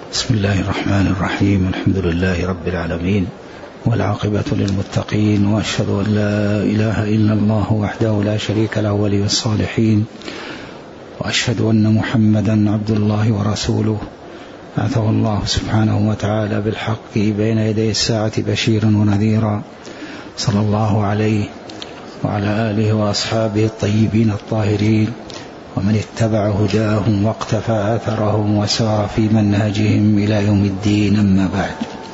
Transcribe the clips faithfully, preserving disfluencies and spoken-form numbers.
بسم الله الرحمن الرحيم. الحمد لله رب العالمين، والعاقبة للمتقين، وأشهد أن لا إله إلا الله وحده لا شريك له ولي الصالحين، وأشهد أن محمدا عبد الله ورسوله بعثه الله سبحانه وتعالى بالحق بين يدي الساعة بشيرا ونذيرا، صلى الله عليه وعلى آله وأصحابه الطيبين الطاهرين ومن اتبع هداهم واقتفى أثرهم وسار في منهجهم إلى يوم الدين. أما بعد،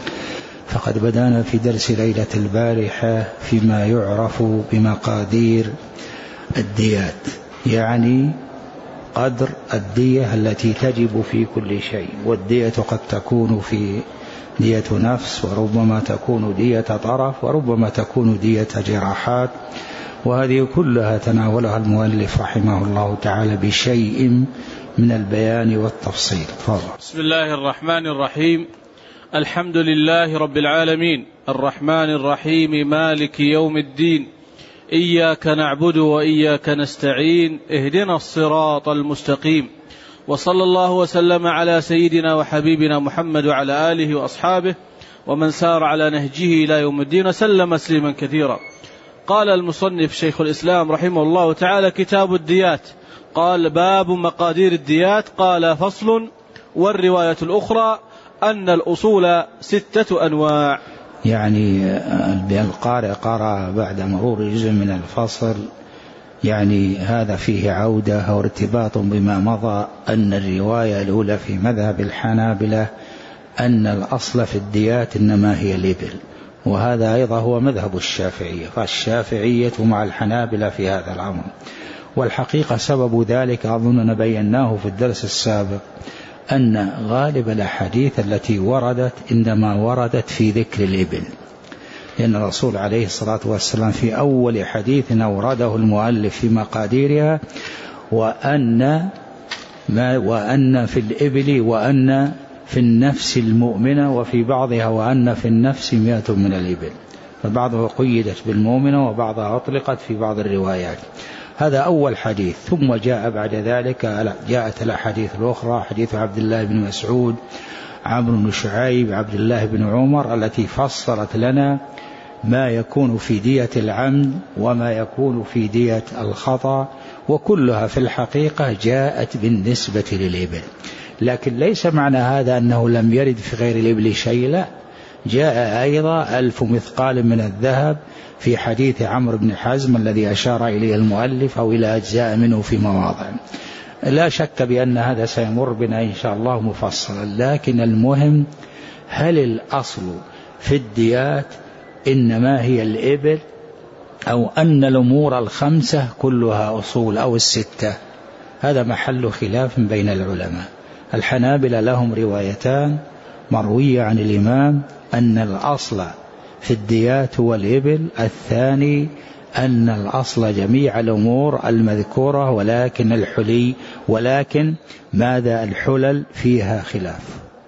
فقد بدأنا في درس ليلة البارحة فيما يعرف بمقادير الديات، يعني قدر الدية التي تجب في كل شيء. والدية قد تكون في دية نفس، وربما تكون دية طرف، وربما تكون دية جراحات، وهذه كلها تناولها المؤلف رحمه الله تعالى بشيء من البيان والتفصيل. فضل. بسم الله الرحمن الرحيم. الحمد لله رب العالمين، الرحمن الرحيم، مالك يوم الدين، إياك نعبد وإياك نستعين، اهدنا الصراط المستقيم، وصلى الله وسلم على سيدنا وحبيبنا محمد وعلى آله وأصحابه ومن سار على نهجه إلى يوم الدين وسلم تسليما كثيرا. قال المصنف شيخ الإسلام رحمه الله تعالى: كتاب الديات. قال: باب مقادير الديات. قال: فصل. والرواية الأخرى أن الأصول ستة أنواع. يعني القارئ قرأ بعد مرور جزء من الفصل، يعني هذا فيه عودة أو ارتباط بما مضى، أن الرواية الأولى في مذهب الحنابلة أن الأصل في الديات إنما هي الإبل، وهذا أيضا هو مذهب الشافعية، فالشافعية مع الحنابلة في هذا الأمر. والحقيقة سبب ذلك أظننا بيناه في الدرس السابق، أن غالب الأحاديث التي وردت إنما وردت في ذكر الإبل، لأن الرسول عليه الصلاة والسلام في أول حديث أورده المؤلف في مقاديرها وأن ما وأن في الإبل وأن في النفس المؤمنة، وفي بعضها وأن في النفس مئة من الإبل، فبعضها قيدت بالمؤمنة وبعضها أطلقت في بعض الروايات. هذا أول حديث. ثم جاء بعد ذلك جاءت الأحاديث الأخرى، حديث عبد الله بن مسعود، عمرو بن شعيب، عبد الله بن عمر، التي فصلت لنا ما يكون في دية العمد وما يكون في دية الخطأ، وكلها في الحقيقة جاءت بالنسبة للإبل. لكن ليس معنى هذا أنه لم يرد في غير الإبل شيء، لا، جاء أيضا ألف مثقال من الذهب في حديث عمرو بن حزم الذي أشار إليه المؤلف، أو إلى أجزاء منه في مواضع. لا شك بأن هذا سيمر بنا إن شاء الله مفصلا، لكن المهم هل الأصل في الديات إنما هي الإبل، أو أن الأمور الخمسة كلها أصول، أو الستة؟ هذا محل خلاف بين العلماء. الحنابلة لهم روايتان مروية عن الإمام أن الأصل في الديات هو الإبل، الثاني أن الأصل جميع الأمور المذكورة، ولكن الحلي ولكن ماذا الحلل فيها خلاف.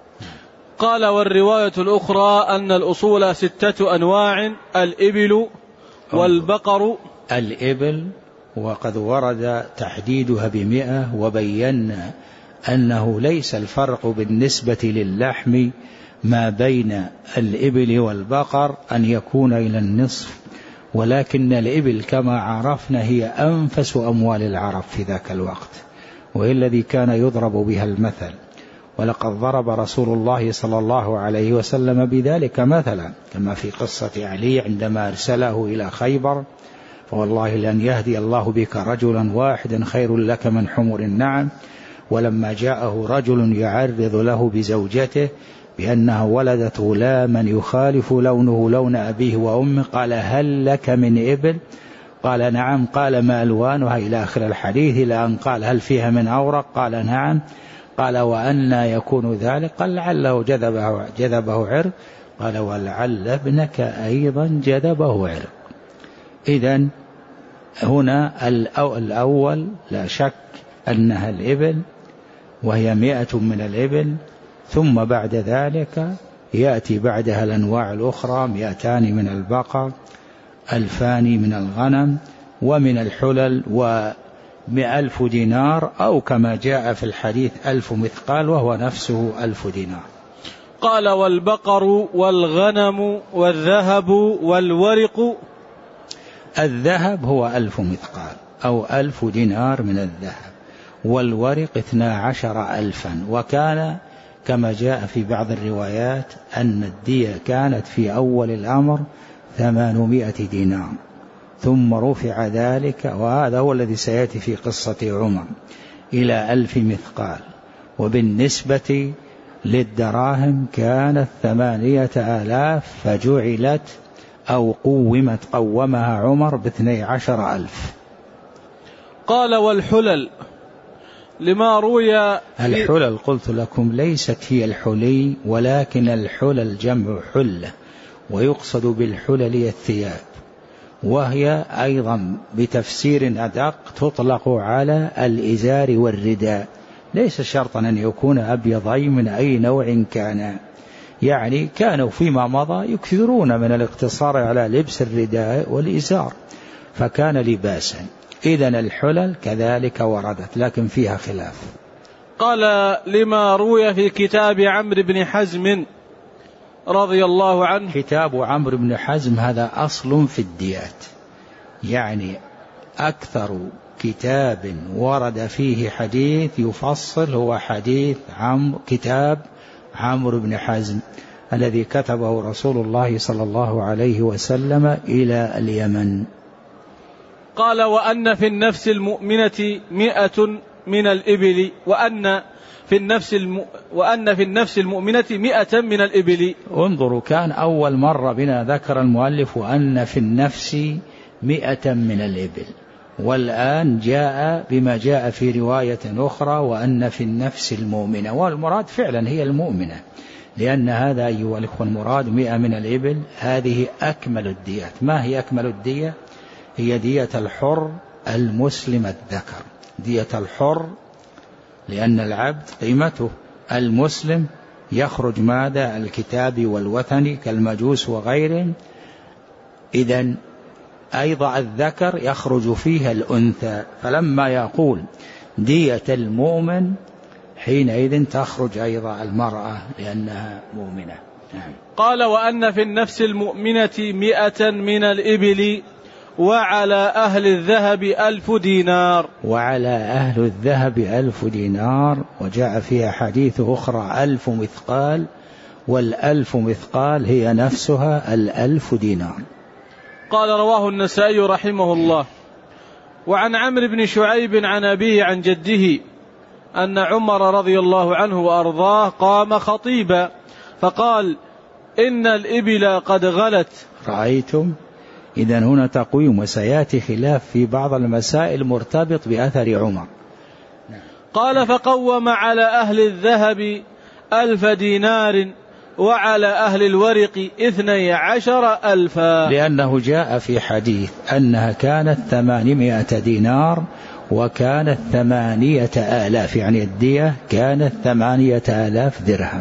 قال: والرواية الأخرى أن الأصول ستة أنواع: الإبل والبقر. الإبل وقد ورد تحديدها بمئة، وبينا أنه ليس الفرق بالنسبة للحم ما بين الإبل والبقر أن يكون إلى النصف، ولكن الإبل كما عرفنا هي أنفس أموال العرب في ذاك الوقت، وهي الذي كان يضرب بها المثل. ولقد ضرب رسول الله صلى الله عليه وسلم بذلك مثلا، كما في قصة علي عندما أرسله إلى خيبر: فوالله لأن يهدي الله بك رجلا واحدا خير لك من حمر النعم. ولما جاءه رجل يعرض له بزوجته بأنها ولدت غلاما يخالف لونه لون أبيه وأمه، قال: هل لك من إبل؟ قال: نعم. قال: ما ألوانها؟ إلى آخر الحديث، إلى أن قال: هل فيها من أورق؟ قال: نعم. قال: وأنى يكون ذلك؟ قال: لعله جذبه, جذبه عرق. قال: ولعل ابنك أيضا جذبه عرق. إذن هنا الأول لا شك أنها الإبل، وهي مئة من الإبل، ثم بعد ذلك يأتي بعدها الأنواع الأخرى: مئتان من البقر، ألفان من الغنم، ومن الحلل وألف دينار، أو كما جاء في الحديث ألف مثقال، وهو نفسه ألف دينار. قال والبقر والغنم والذهب والورق. الذهب هو ألف مثقال أو ألف دينار من الذهب، والورق اثنا عشر ألفا. وكان كما جاء في بعض الروايات أن الدية كانت في أول الأمر ثمانمائة دينار، ثم رفع ذلك، وهذا هو الذي سيأتي في قصة عمر، إلى ألف مثقال. وبالنسبة للدراهم كانت ثمانية آلاف، فجعلت أو قومت قومها عمر باثني عشر ألف. قال والحلل لما روي. الحلل قلت لكم ليست هي الحلي، ولكن الحلل جمع حلة، ويقصد بالحلل الثياب، وهي أيضا بتفسير أدق تطلق على الإزار والرداء، ليس شرطا أن يكون أبيضين من أي نوع كان. يعني كانوا فيما مضى يكثرون من الاقتصار على لبس الرداء والإزار، فكان لباسا. إذن الحلل كذلك وردت، لكن فيها خلاف. قال لما روي في كتاب عمرو بن حزم رضي الله عنه. كتاب عمرو بن حزم هذا أصل في الديات، يعني أكثر كتاب ورد فيه حديث يفصل هو حديث عمرو، كتاب عمرو بن حزم الذي كتبه رسول الله صلى الله عليه وسلم إلى اليمن. قال وأن في النفس المؤمنة مئة من الإبل، وأن في النفس الم... وأن في النفس المؤمنة مئة من الإبل. انظروا، كان أول مرة بنا ذكر المؤلف وأن في النفس مئة من الإبل، والآن جاء بما جاء في رواية أخرى وأن في النفس المؤمنة، والمراد فعلا هي المؤمنة، لأن هذا أيها الأخوة المراد مئة من الإبل. هذه أكمل الديات. ما هي أكمل الدية؟ هي دية الحر المسلم الذكر، دية الحر، لأن العبد قيمته، المسلم يخرج ماذا؟ الكتاب والوثني كالمجوس وغيرهم. إذن أيضا الذكر يخرج فيها الأنثى، فلما يقول دية المؤمن حينئذ تخرج أيضا المرأة لأنها مؤمنة. نعم. قال وأن في النفس المؤمنة مئة من الإبل، وعلى أهل الذهب ألف دينار. وعلى أهل الذهب ألف دينار، وجاء فيها حديث أخرى ألف مثقال، والألف مثقال هي نفسها الألف دينار. قال رواه النسائي رحمه الله. وعن عمرو بن شعيب عن أبيه عن جده أن عمر رضي الله عنه وأرضاه قام خطيبا فقال إن الإبل قد غلت. رأيتم؟ إذن هنا تقويم، وسيأتي خلاف في بعض المسائل مرتبط بأثر عمر. قال فقوم على أهل الذهب ألف دينار، وعلى أهل الورق اثني عشر ألفا. لأنه جاء في حديث أنها كانت ثمانمائة دينار وكانت ثمانية آلاف، يعني الدية كانت ثمانية آلاف درهم.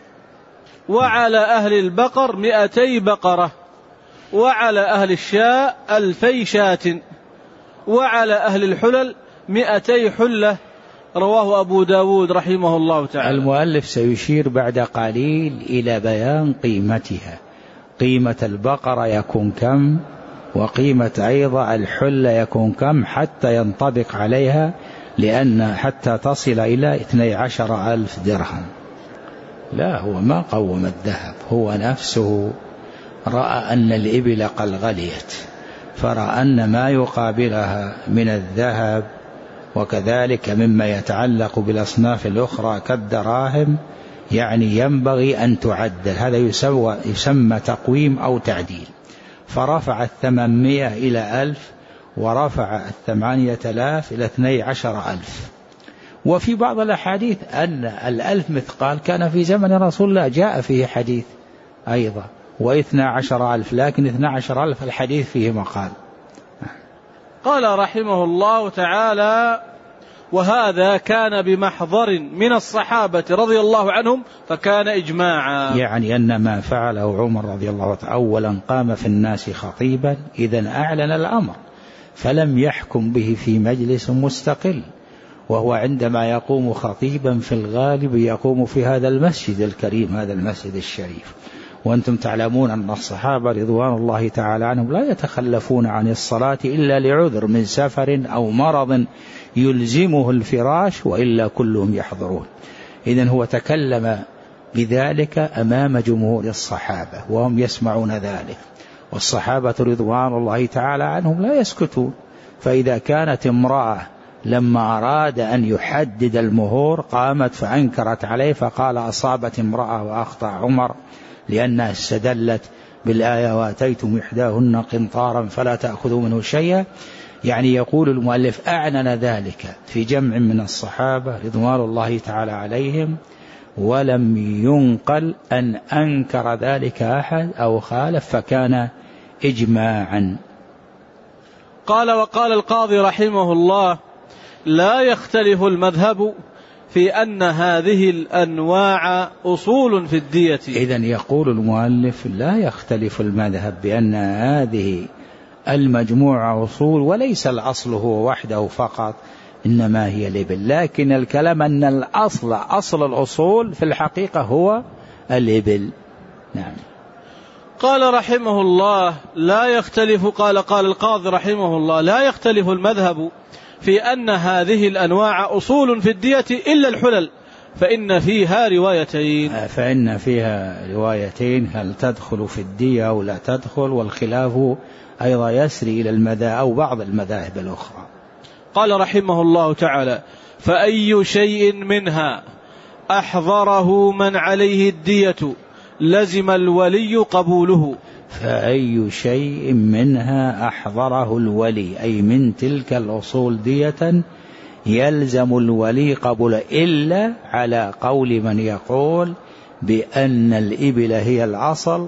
وعلى أهل البقر مئتي بقرة، وعلى أهل الشاء ألفي شاة، وعلى أهل الحلل مئتي حلة. رواه أبو داود رحمه الله تعالى. المؤلف سيشير بعد قليل إلى بيان قيمتها، قيمة البقرة يكون كم، وقيمة أيضا الحلة يكون كم، حتى ينطبق عليها، لأن حتى تصل إلى اثني عشر ألف درهم. لا، هو ما قوم الذهب، هو نفسه رأى أن الإبل قد غليت، فرأى أن ما يقابلها من الذهب وكذلك مما يتعلق بالأصناف الأخرى كالدراهم يعني ينبغي أن تعدل. هذا يسمى, يسمى تقويم أو تعديل. فرفع الثمانمائة إلى ألف، ورفع الثمانية آلاف إلى اثني عشر ألف. وفي بعض الأحاديث أن الألف مثقال كان في زمن رسول الله، جاء فيه حديث أيضا واثنى عشر ألف، لكن اثنى عشر ألف الحديث فيه مقال. قال رحمه الله تعالى وهذا كان بمحضر من الصحابة رضي الله عنهم فكان إجماعا. يعني أن ما فعله عمر رضي الله عنه أولا قام في الناس خطيبا، إذن أعلن الأمر، فلم يحكم به في مجلس مستقل، وهو عندما يقوم خطيبا في الغالب يقوم في هذا المسجد الكريم، هذا المسجد الشريف. وأنتم تعلمون أن الصحابة رضوان الله تعالى عنهم لا يتخلفون عن الصلاة إلا لعذر من سفر أو مرض يلزمه الفراش، وإلا كلهم يحضرون. إذن هو تكلم بذلك أمام جمهور الصحابة وهم يسمعون ذلك، والصحابة رضوان الله تعالى عنهم لا يسكتون. فإذا كانت امرأة لما أراد أن يحدد المهور قامت فأنكرت عليه فقال أصابت امرأة وأخطأ عمر لأنها استدلت بالآية وآتيتم إحداهن قنطارا فلا تأخذوا منه شيئا، يعني يقول المؤلف أعلن ذلك في جمع من الصحابة رضوان الله تعالى عليهم، ولم ينقل أن أنكر ذلك أحد أو خالف، فكان إجماعا. قال وقال القاضي رحمه الله: لا يختلف المذهب في أن هذه الأنواع أصول في الدية. إذن يقول المؤلف لا يختلف المذهب بأن هذه المجموعة أصول، وليس الأصل هو وحده فقط إنما هي الإبل، لكن الكلام أن الأصل أصل الأصول في الحقيقة هو الإبل. نعم. قال رحمه الله: لا يختلف قال قال القاضي رحمه الله: لا يختلف المذهب في أن هذه الأنواع أصول في الدية إلا الحلل، فإن فيها روايتين. فإن فيها روايتين، هل تدخل في الدية أو لا تدخل، والخلاف أيضا يسري إلى المذاهب أو بعض المذاهب الأخرى. قال رحمه الله تعالى: فأي شيء منها أحضره من عليه الدية لزم الولي قبوله. فأي شيء منها أحضره الولي، أي من تلك الأصول دية، يلزم الولي قبوله، إلا على قول من يقول بأن الإبل هي الأصل،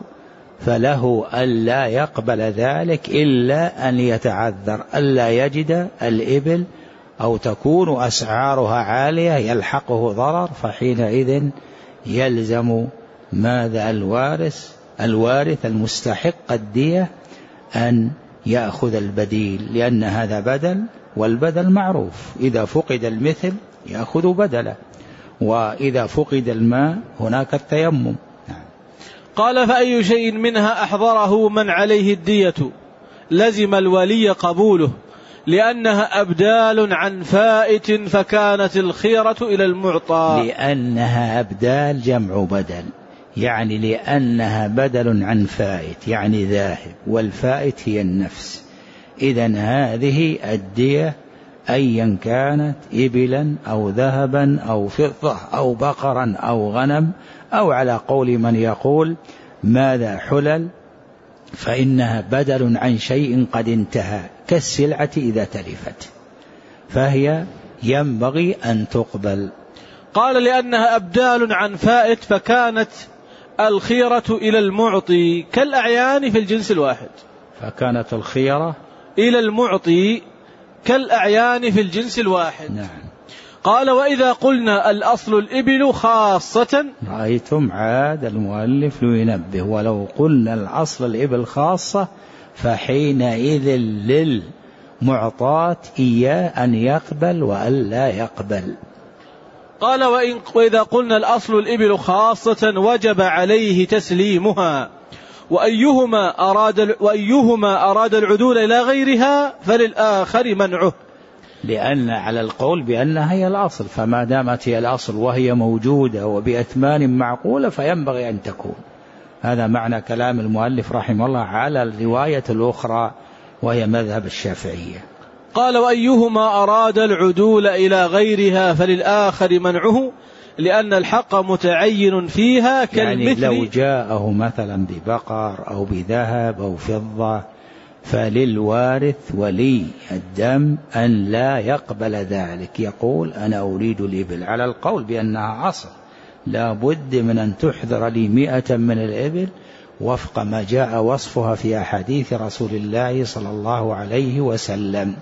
فله ألا يقبل ذلك إلا أن يتعذر ألا يجد الإبل أو تكون أسعارها عالية يلحقه ضرر، فحينئذ يلزم ماذا الوارث الوارث المستحق الدية أن يأخذ البديل، لأن هذا بدل، والبدل معروف، إذا فقد المثل يأخذ بدله، وإذا فقد الماء هناك التيمم. قال: فأي شيء منها أحضره من عليه الدية لزم الولي قبوله، لأنها أبدال عن فائت فكانت الخيرة إلى المعطى. لأنها أبدال جمع بدل، يعني لأنها بدل عن فائت يعني ذاهب، والفائت هي النفس. إذن هذه الدية أيا كانت إبلا أو ذهبا أو فضة أو بقرا أو غنم، أو على قول من يقول ماذا حلل، فإنها بدل عن شيء قد انتهى كالسلعة إذا تلفت، فهي ينبغي أن تقبل. قال: لأنها أبدال عن فائت فكانت الخيرة إلى المعطي كالأعيان في الجنس الواحد. فكانت الخيرة إلى المعطي كالأعيان في الجنس الواحد. نعم. قال: وإذا قلنا الأصل الإبل خاصة. رأيتم عاد المؤلف لينبه: ولو قلنا الأصل الإبل خاصة فحينئذ للمعطاة إياه أن يقبل وأن لا يقبل. قال: وإن وإذا قلنا الأصل الإبل خاصة وجب عليه تسليمها، وأيهما أراد, وأيهما أراد العدول إلى غيرها فللآخر منعه. لأن على القول بأنها هي الأصل، فما دامت هي الأصل وهي موجودة وبأثمان معقولة فينبغي أن تكون. هذا معنى كلام المؤلف رحمه الله على الرواية الأخرى وهي مذهب الشافعية. قال: وأيهما أراد العدول إلى غيرها فللآخر منعه، لأن الحق متعين فيها كالمثل. يعني لو جاءه مثلا ببقر أو بذهب أو فضة فللوارث ولي الدم أن لا يقبل ذلك، يقول أنا أريد الإبل، على القول بأنها أصل لا بد من أن تحضر لي مئة من الإبل وفق ما جاء وصفها في أحاديث رسول الله صلى الله عليه وسلم،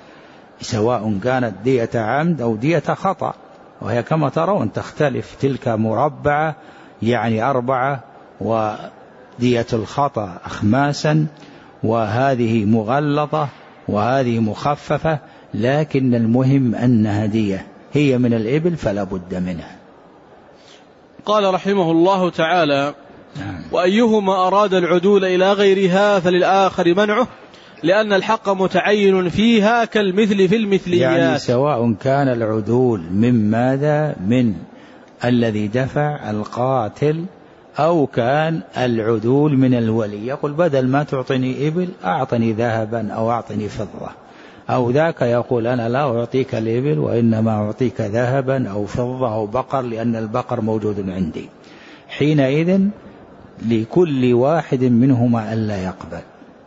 سواء كانت دية عمد أو دية خطأ، وهي كما ترون تختلف، تلك مربعة يعني أربعة، ودية الخطأ أخماسا، وهذه مغلظة وهذه مخففة، لكن المهم أنها دية، هي من الإبل فلا بد منها. قال رحمه الله تعالى: وأيهما أراد العدول إلى غيرها فللآخر منعه، لأن الحق متعين فيها كالمثل في المثليات. يعني سواء كان العدول من ماذا؟ من الذي دفع القاتل، أو كان العدول من الولي، يقول بدل ما تعطني إبل أعطني ذهبا أو أعطني فضة، أو ذاك يقول أنا لا أعطيك الإبل وإنما أعطيك ذهبا أو فضة أو بقر لأن البقر موجود عندي. حينئذ لكل واحد منهما ألا يقبل.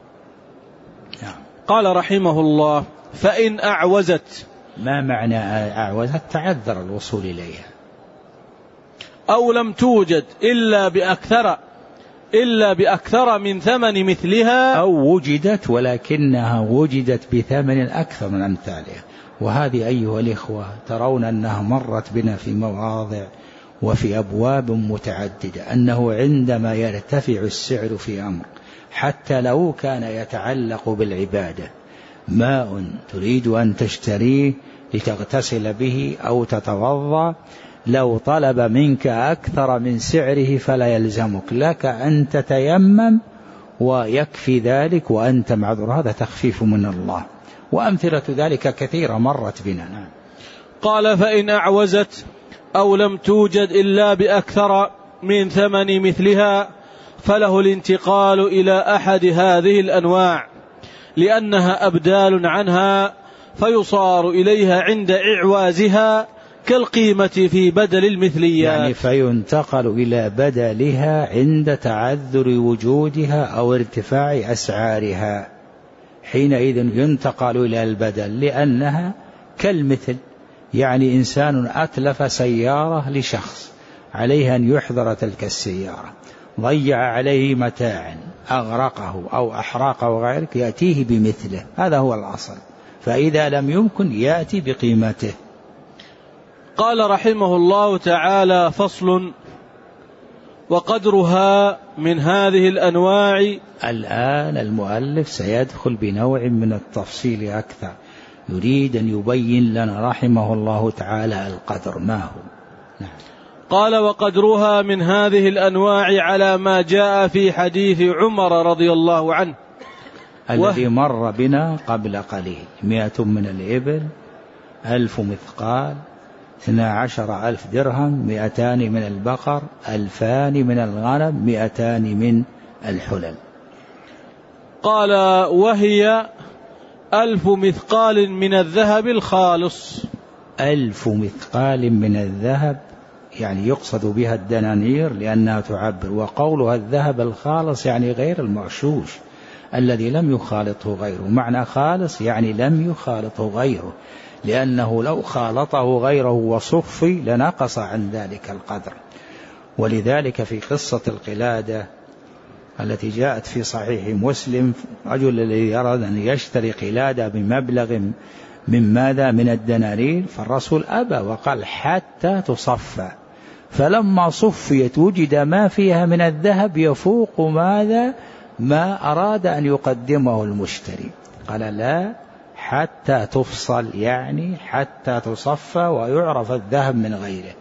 قال رحمه الله: فإن أعوزت. ما معنى أعوزت؟ تعذر الوصول إليها. أو لم توجد إلا بأكثر إلا بأكثر من ثمن مثلها، أو وجدت ولكنها وجدت بثمن أكثر من أمثالها. وهذه أيها الإخوة ترون أنها مرت بنا في مواضع وفي أبواب متعددة، أنه عندما يرتفع السعر في أمر حتى لو كان يتعلق بالعبادة، ماء تريد أن تشتريه لتغتسل به أو تتوضأ، لو طلب منك أكثر من سعره فلا يلزمك، لك أن تتيمم ويكفي ذلك وأنت معذور. هذا تخفيف من الله، وأمثلة ذلك كثيرة مرت بنا. قال: فإن أعوزت أو لم توجد إلا بأكثر من ثمن مثلها فله الانتقال إلى أحد هذه الأنواع، لأنها أبدال عنها فيصار إليها عند إعوازها كالقيمة في بدل المثليات. يعني فينتقل إلى بدلها عند تعذر وجودها أو ارتفاع أسعارها، حينئذ ينتقل إلى البدل لأنها كالمثل. يعني إنسان أتلف سيارة لشخص، عليه أن يحضر تلك السيارة، ضيع عليه متاعا أغرقه أو أحرقه وغيرك، يأتيه بمثله، هذا هو الأصل. فإذا لم يمكن يأتي بقيمته. قال رحمه الله تعالى: فصل: وقدرها من هذه الأنواع. الآن المؤلف سيدخل بنوع من التفصيل أكثر، يريد أن يبين لنا رحمه الله تعالى القدر ما هو. نعم. قال: وقدرها من هذه الأنواع على ما جاء في حديث عمر رضي الله عنه الذي مر بنا قبل قليل: مئة من الإبل، ألف مثقال، اثنا عشر ألف درهم، مئتان من البقر، ألفان من الغنم، مئتان من الحلل. قال: وهي ألف مثقال من الذهب الخالص. ألف مثقال من الذهب يعني يقصد بها الدنانير لأنها تعبر، وقولها الذهب الخالص يعني غير المغشوش الذي لم يخالطه غيره. معنى خالص يعني لم يخالطه غيره، لأنه لو خالطه غيره وصفي لنقص عن ذلك القدر. ولذلك في قصة القلادة التي جاءت في صحيح مسلم، رجل الذي يرى أن يشتري قلادة بمبلغ من ماذا؟ من الدنانير، فالرسول أبى وقال حتى تصفى، فلما صفيت وجد ما فيها من الذهب يفوق ماذا؟ ما أراد أن يقدمه المشتري. قال لا، حتى تفصل، يعني حتى تصفى ويعرف الذهب من غيره.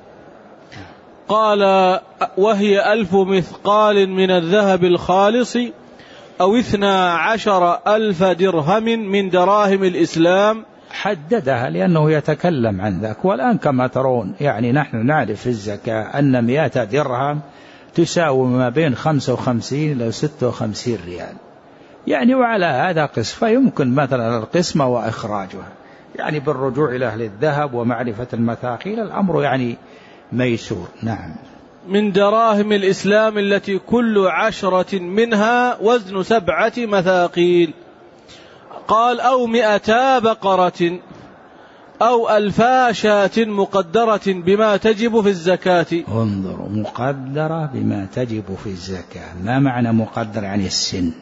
قال: وهي ألف مثقال من الذهب الخالص أو اثنا عشر ألف درهم من دراهم الإسلام. حددها لأنه يتكلم عن ذاك. والآن كما ترون يعني نحن نعرف في الزكاة أن مئة درهم تساوي ما بين خمسة وخمسين إلى ستة وخمسين ريال، يعني وعلى هذا قسم، فيمكن مثلا القسمة وإخراجها، يعني بالرجوع إلى أهل الذهب ومعرفة المثاقيل الأمر يعني ميسور. نعم. من دراهم الإسلام التي كل عشرة منها وزن سبعة مثاقيل. قال: أو مئتا بقرة أو ألفا شاة مقدرة بما تجب في الزكاة. انظروا، مقدرة بما تجب في الزكاة. ما معنى مقدر؟ يعني السن.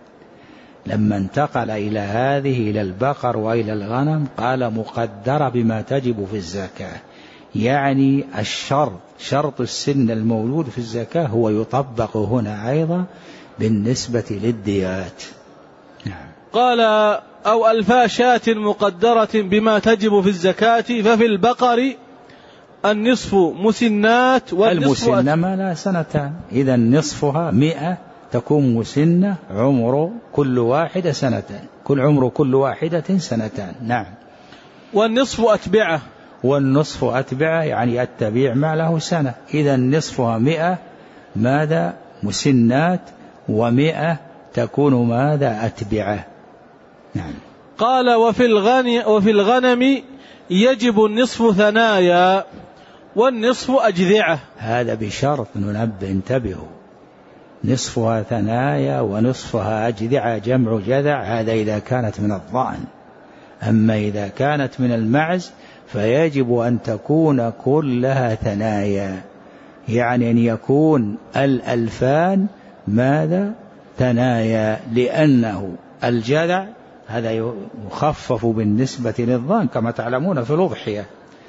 لما انتقل إلى هذه إلى البقر وإلى الغنم قال مقدرة بما تجب في الزكاة، يعني الشرط شرط السن الموجود في الزكاة هو يطبق هنا أيضا بالنسبة للديات. نعم. قال: أو ألفا شاة مقدرة بما تجب في الزكاة ففي البقر النصف مسنات والنصف المسنة ما لا سنتان، إذا نصفها مئة تكون مسنة عمر كل واحدة سنتان، كل عمر كل واحدة سنتان. نعم. والنصف أتبعه، والنصف أتبعه يعني التبيع ما له سنة، إذا نصفها مئة ماذا مسنات ومئة تكون ماذا أتبعه. نعم. قال وفي الغنم, وفي الغنم يجب النصف ثنايا والنصف أجذعة. هذا بشرط ننبه انتبهوا، نصفها ثنايا ونصفها أجذعة جمع جذع، هذا إذا كانت من الضأن. أما إذا كانت من المعز فيجب أن تكون كلها ثنايا، يعني أن يكون الألفان ماذا ثنايا، لأنه الجذع هذا يخفف بالنسبة للضأن كما تعلمون في الأضحية،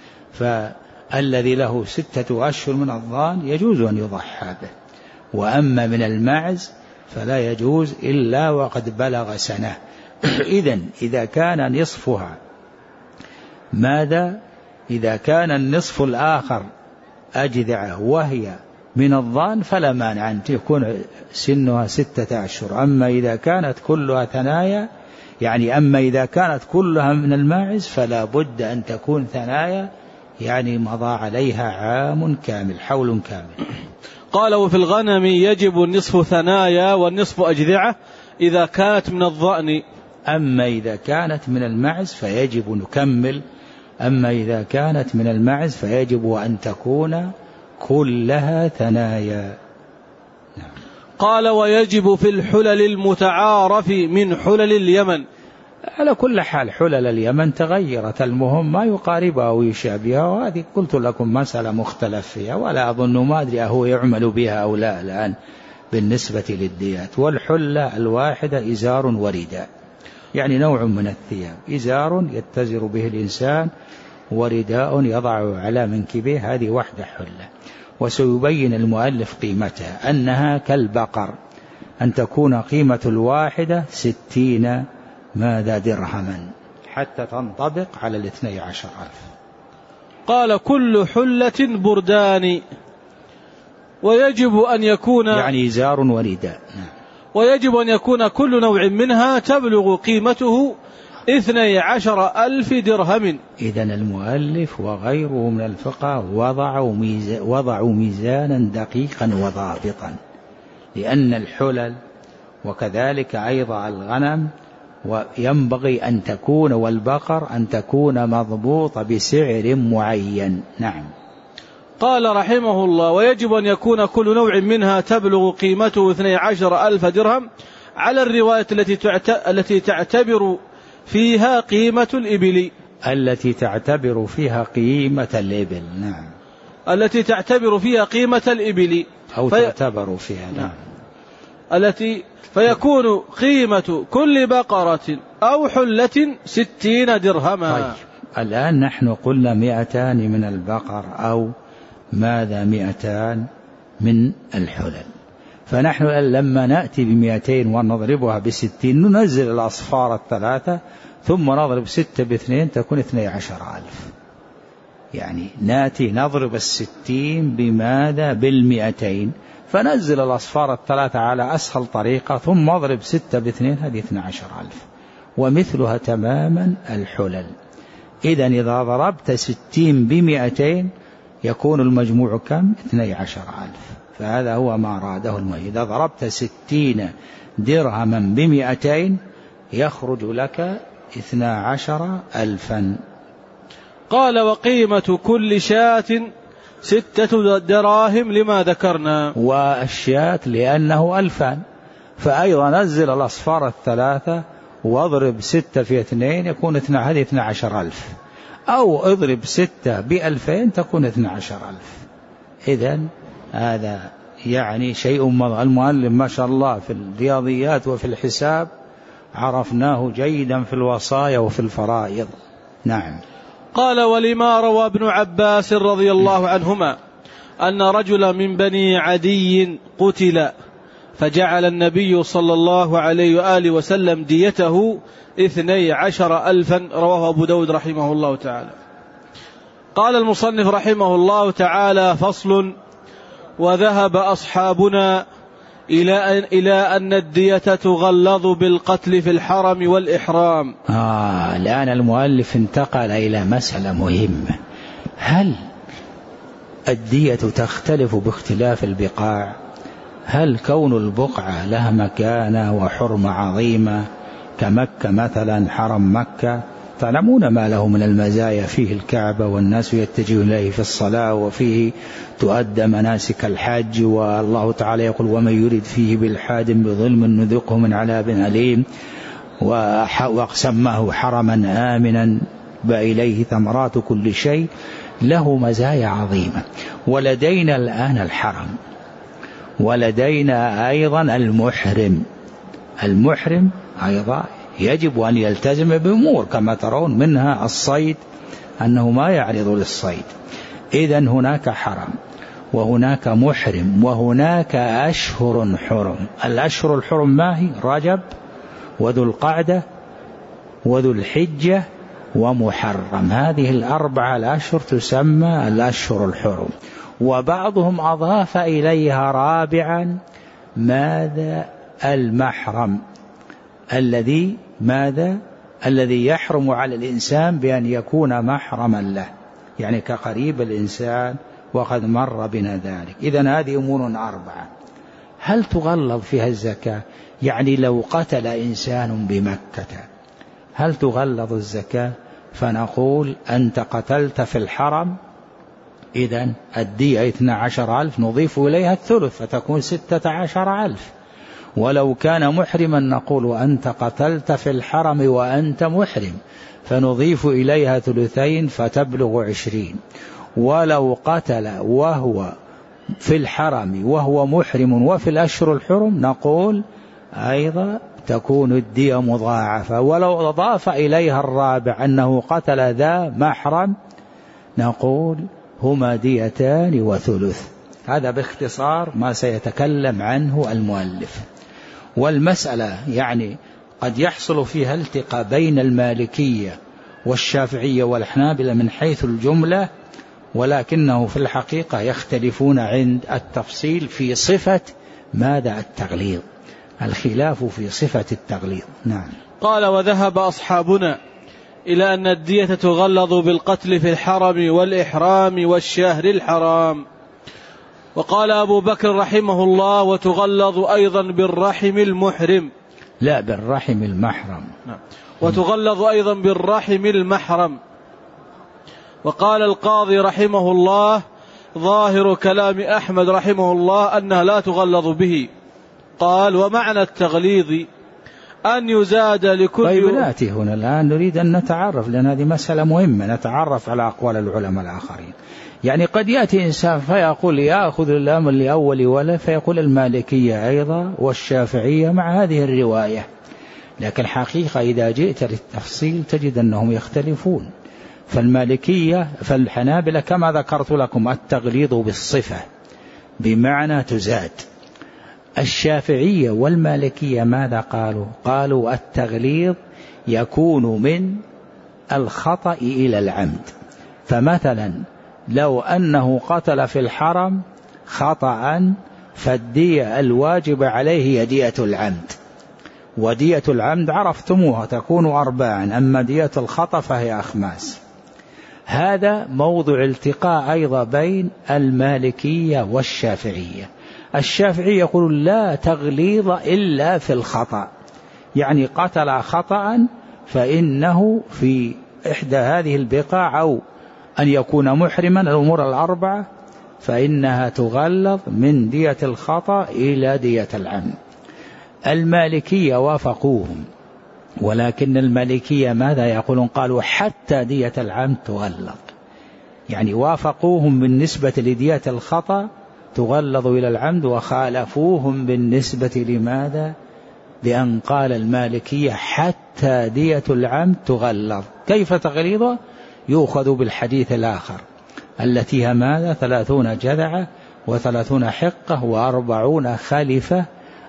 فالذي له ستة أشهر من الضأن يجوز أن يضحى به، وأما من المعز فلا يجوز إلا وقد بلغ سنة. إذن إذا كان نصفها ماذا إذا كان النصف الآخر أجذعه وهي من الضأن فلا مانع أن يكون سنها ستة أشهر. أما إذا كانت كلها ثنايا يعني أما إذا كانت كلها من الماعز فلا بد أن تكون ثنايا، يعني مضى عليها عام كامل، حول كامل. قال وفي الغنم يجب النصف ثنايا والنصف أجذعة إذا كانت من الضأن. أما إذا كانت من المعز فيجب نكمل، أما إذا كانت من المعز فيجب أن تكون كلها ثنايا. نعم. قال ويجب في الحلل المتعارف من حلل اليمن. على كل حال حلل اليمن تغيرت، المهم ما يقاربها ويشابهها، وهذه قلت لكم مسألة مختلف فيها، ولا أظن ما أدري هو يعمل بها أو لا الآن بالنسبة للديات. والحلة الواحدة إزار ورداء، يعني نوع من الثياب، إزار يتزر به الإنسان ورداء يضع على منكبه، هذه وحدة حلة. وسيبين المؤلف قيمتها أنها كالبقر، أن تكون قيمة الواحدة ستين ماذا درهما حتى تنطبق على الاثني عشر ألف. قال كل حلة بردان ويجب أن يكون يعني إزار ورداء. ويجب أن يكون كل نوع منها تبلغ قيمته اثني عشر ألف درهم. إذن المؤلف وغيره من الفقهاء وضعوا, ميزان وضعوا ميزانا دقيقا وضابطا، لأن الحلل وكذلك أيضا الغنم وينبغي أن تكون والبقر أن تكون مضبوطة بسعر معين. نعم. قال رحمه الله ويجب أن يكون كل نوع منها تبلغ قيمته اثني عشر ألف درهم على الرواية التي التي تعتبر فيها قيمة الإبل التي تعتبر فيها قيمة الإبل. نعم. التي تعتبر فيها قيمة الإبل أو في... تعتبر فيها. نعم. التي فيكون قيمة كل بقرة أو حلة ستين درهما. طيب. الآن نحن قلنا مئتان من البقر أو ماذا مئتان من الحلل، فنحن لما نأتي بمئتين ونضربها بستين ننزل الأصفار الثلاثة ثم نضرب ستة باثنين تكون اثني عشر ألف، يعني نأتي نضرب الستين بماذا بالمئتين فنزل الأصفار الثلاثة على أسهل طريقة ثم اضرب ستة باثنين هذه اثني عشر ألف، ومثلها تماما الحلل. إذن إذا ضربت ستين بمئتين يكون المجموع كم؟ اثني عشر ألف. فهذا هو ما أراده المؤلف، إذا ضربت ستين درهما بمئتين يخرج لك اثنى عشر ألفا. قال وقيمة كل شاة ستة دراهم لما ذكرنا، والشاة لأنه ألفان، فأيضا نزل الأصفار الثلاثة واضرب ستة في اثنين يكون هذه اثنى عشر ألف، أو اضرب ستة بألفين تكون اثنى عشر ألف. إذن هذا يعني شيء مضى. المعلم ما شاء الله في الرياضيات وفي الحساب عرفناه جيدا في الوصايا وفي الفرائض. نعم. قال ولما روى ابن عباس رضي الله عنهما أن رجلا من بني عدي قتل فجعل النبي صلى الله عليه وآله وسلم ديته اثني عشر ألفا، رواه أبو داود رحمه الله تعالى. قال المصنف رحمه الله تعالى: فصل: وذهب أصحابنا إلى أن, إلى أن الدية تغلظ بالقتل في الحرم والإحرام. آه الآن المؤلف انتقل إلى مسألة مهمة: هل الدية تختلف باختلاف البقاع؟ هل كون البقعة لها مكانة وحرمة عظيمة كمكة مثلا، حرم مكة تعلمون ما له من المزايا، فيه الكعبة والناس يتجهون إليه في الصلاة، وفيه تؤدى مناسك الحج، والله تعالى يقول: ومن يرد فيه بالحاد بظلم نذقه من عذاب أليم، وسماه حرما آمنا وإليه ثمرات كل شيء، له مزايا عظيمة. ولدينا الآن الحرم، ولدينا أيضا المحرم. المحرم أيضا يجب أن يلتزم بأمور كما ترون، منها الصيد، أنه ما يعرض للصيد. إذن هناك حرم وهناك محرم وهناك أشهر حرم. الأشهر الحرم ما هي؟ رجب وذو القعدة وذو الحجة ومحرم. هذه الأربعة الأشهر تسمى الأشهر الحرم. وبعضهم أضاف إليها رابعا ماذا؟ المحرم، الذي ماذا؟ الذي يحرم على الإنسان بأن يكون محرما له، يعني كقريب الإنسان، وقد مر بنا ذلك. إذن هذه أمور أربعة. هل تغلظ فيها الزكاة؟ يعني لو قتل إنسان بمكة هل تغلظ الزكاة؟ فنقول: أنت قتلت في الحرم، إذن الدية اثنى عشر ألف، نضيف إليها الثلث فتكون ستة عشر ألف. ولو كان محرما نقول: وأنت قتلت في الحرم وأنت محرم، فنضيف إليها ثلثين فتبلغ عشرين. ولو قتل وهو في الحرم وهو محرم وفي الأشهر الحرم نقول أيضا تكون الدية مضاعفة. ولو أضاف إليها الرابع أنه قتل ذا محرم نقول هما ديتان وثلث. هذا باختصار ما سيتكلم عنه المؤلف. والمسألة يعني قد يحصل فيها التقاء بين المالكية والشافعية والحنابلة من حيث الجملة، ولكنه في الحقيقة يختلفون عند التفصيل في صفة ماذا؟ التغليظ. الخلاف في صفة التغليظ. نعم. قال: وذهب أصحابنا إلى أن الدية تغلظ بالقتل في الحرم والإحرام والشهر الحرام. وقال أبو بكر رحمه الله: وتغلظ أيضا بالرحم المحرم. لا، بالرحم المحرم. نعم. وتغلظ أيضا بالرحم المحرم. وقال القاضي رحمه الله: ظاهر كلام أحمد رحمه الله أنها لا تغلظ به. قال: ومعنى التغليظ أن يزاد لكل. طيب نأتي هنا الآن نريد أن نتعرف، لأن هذه مسألة مهمة، نتعرف على أقوال العلماء الآخرين. يعني قد يأتي إنسان فيقول يأخذ الأمر لأول ولا، فيقول المالكية أيضا والشافعية مع هذه الرواية. لكن حقيقة إذا جئت للتفصيل تجد أنهم يختلفون. فالمالكية فالحنابلة كما ذكرت لكم التغليظ بالصفة بمعنى تزاد. الشافعية والمالكية ماذا قالوا؟ قالوا التغليظ يكون من الخطأ إلى العمد. فمثلا لو أنه قتل في الحرم خطأ فالدية الواجب عليه هي دية العمد، ودية العمد عرفتموها تكون أرباعا، أما دية الخطأ فهي أخماس. هذا موضع التقاء أيضا بين المالكية والشافعية. الشافعي يقول لا تغليظ إلا في الخطأ، يعني قتل خطأ فإنه في إحدى هذه البقاع أو أن يكون محرما، الأمور الأربعة، فإنها تغلظ من دية الخطأ إلى دية العمد. المالكية وافقوهم، ولكن المالكية ماذا يقولون؟ قالوا حتى دية العمد تغلظ، يعني وافقوهم بالنسبة لدية الخطأ تغلظ إلى العمد، وخالفوهم بالنسبة لماذا؟ بأن قال المالكية حتى دية العمد تغلظ. كيف تغليظها؟ يؤخذ بالحديث الآخر التي هي ماذا؟ ثلاثون جذعة وثلاثون حقة وأربعون خلفة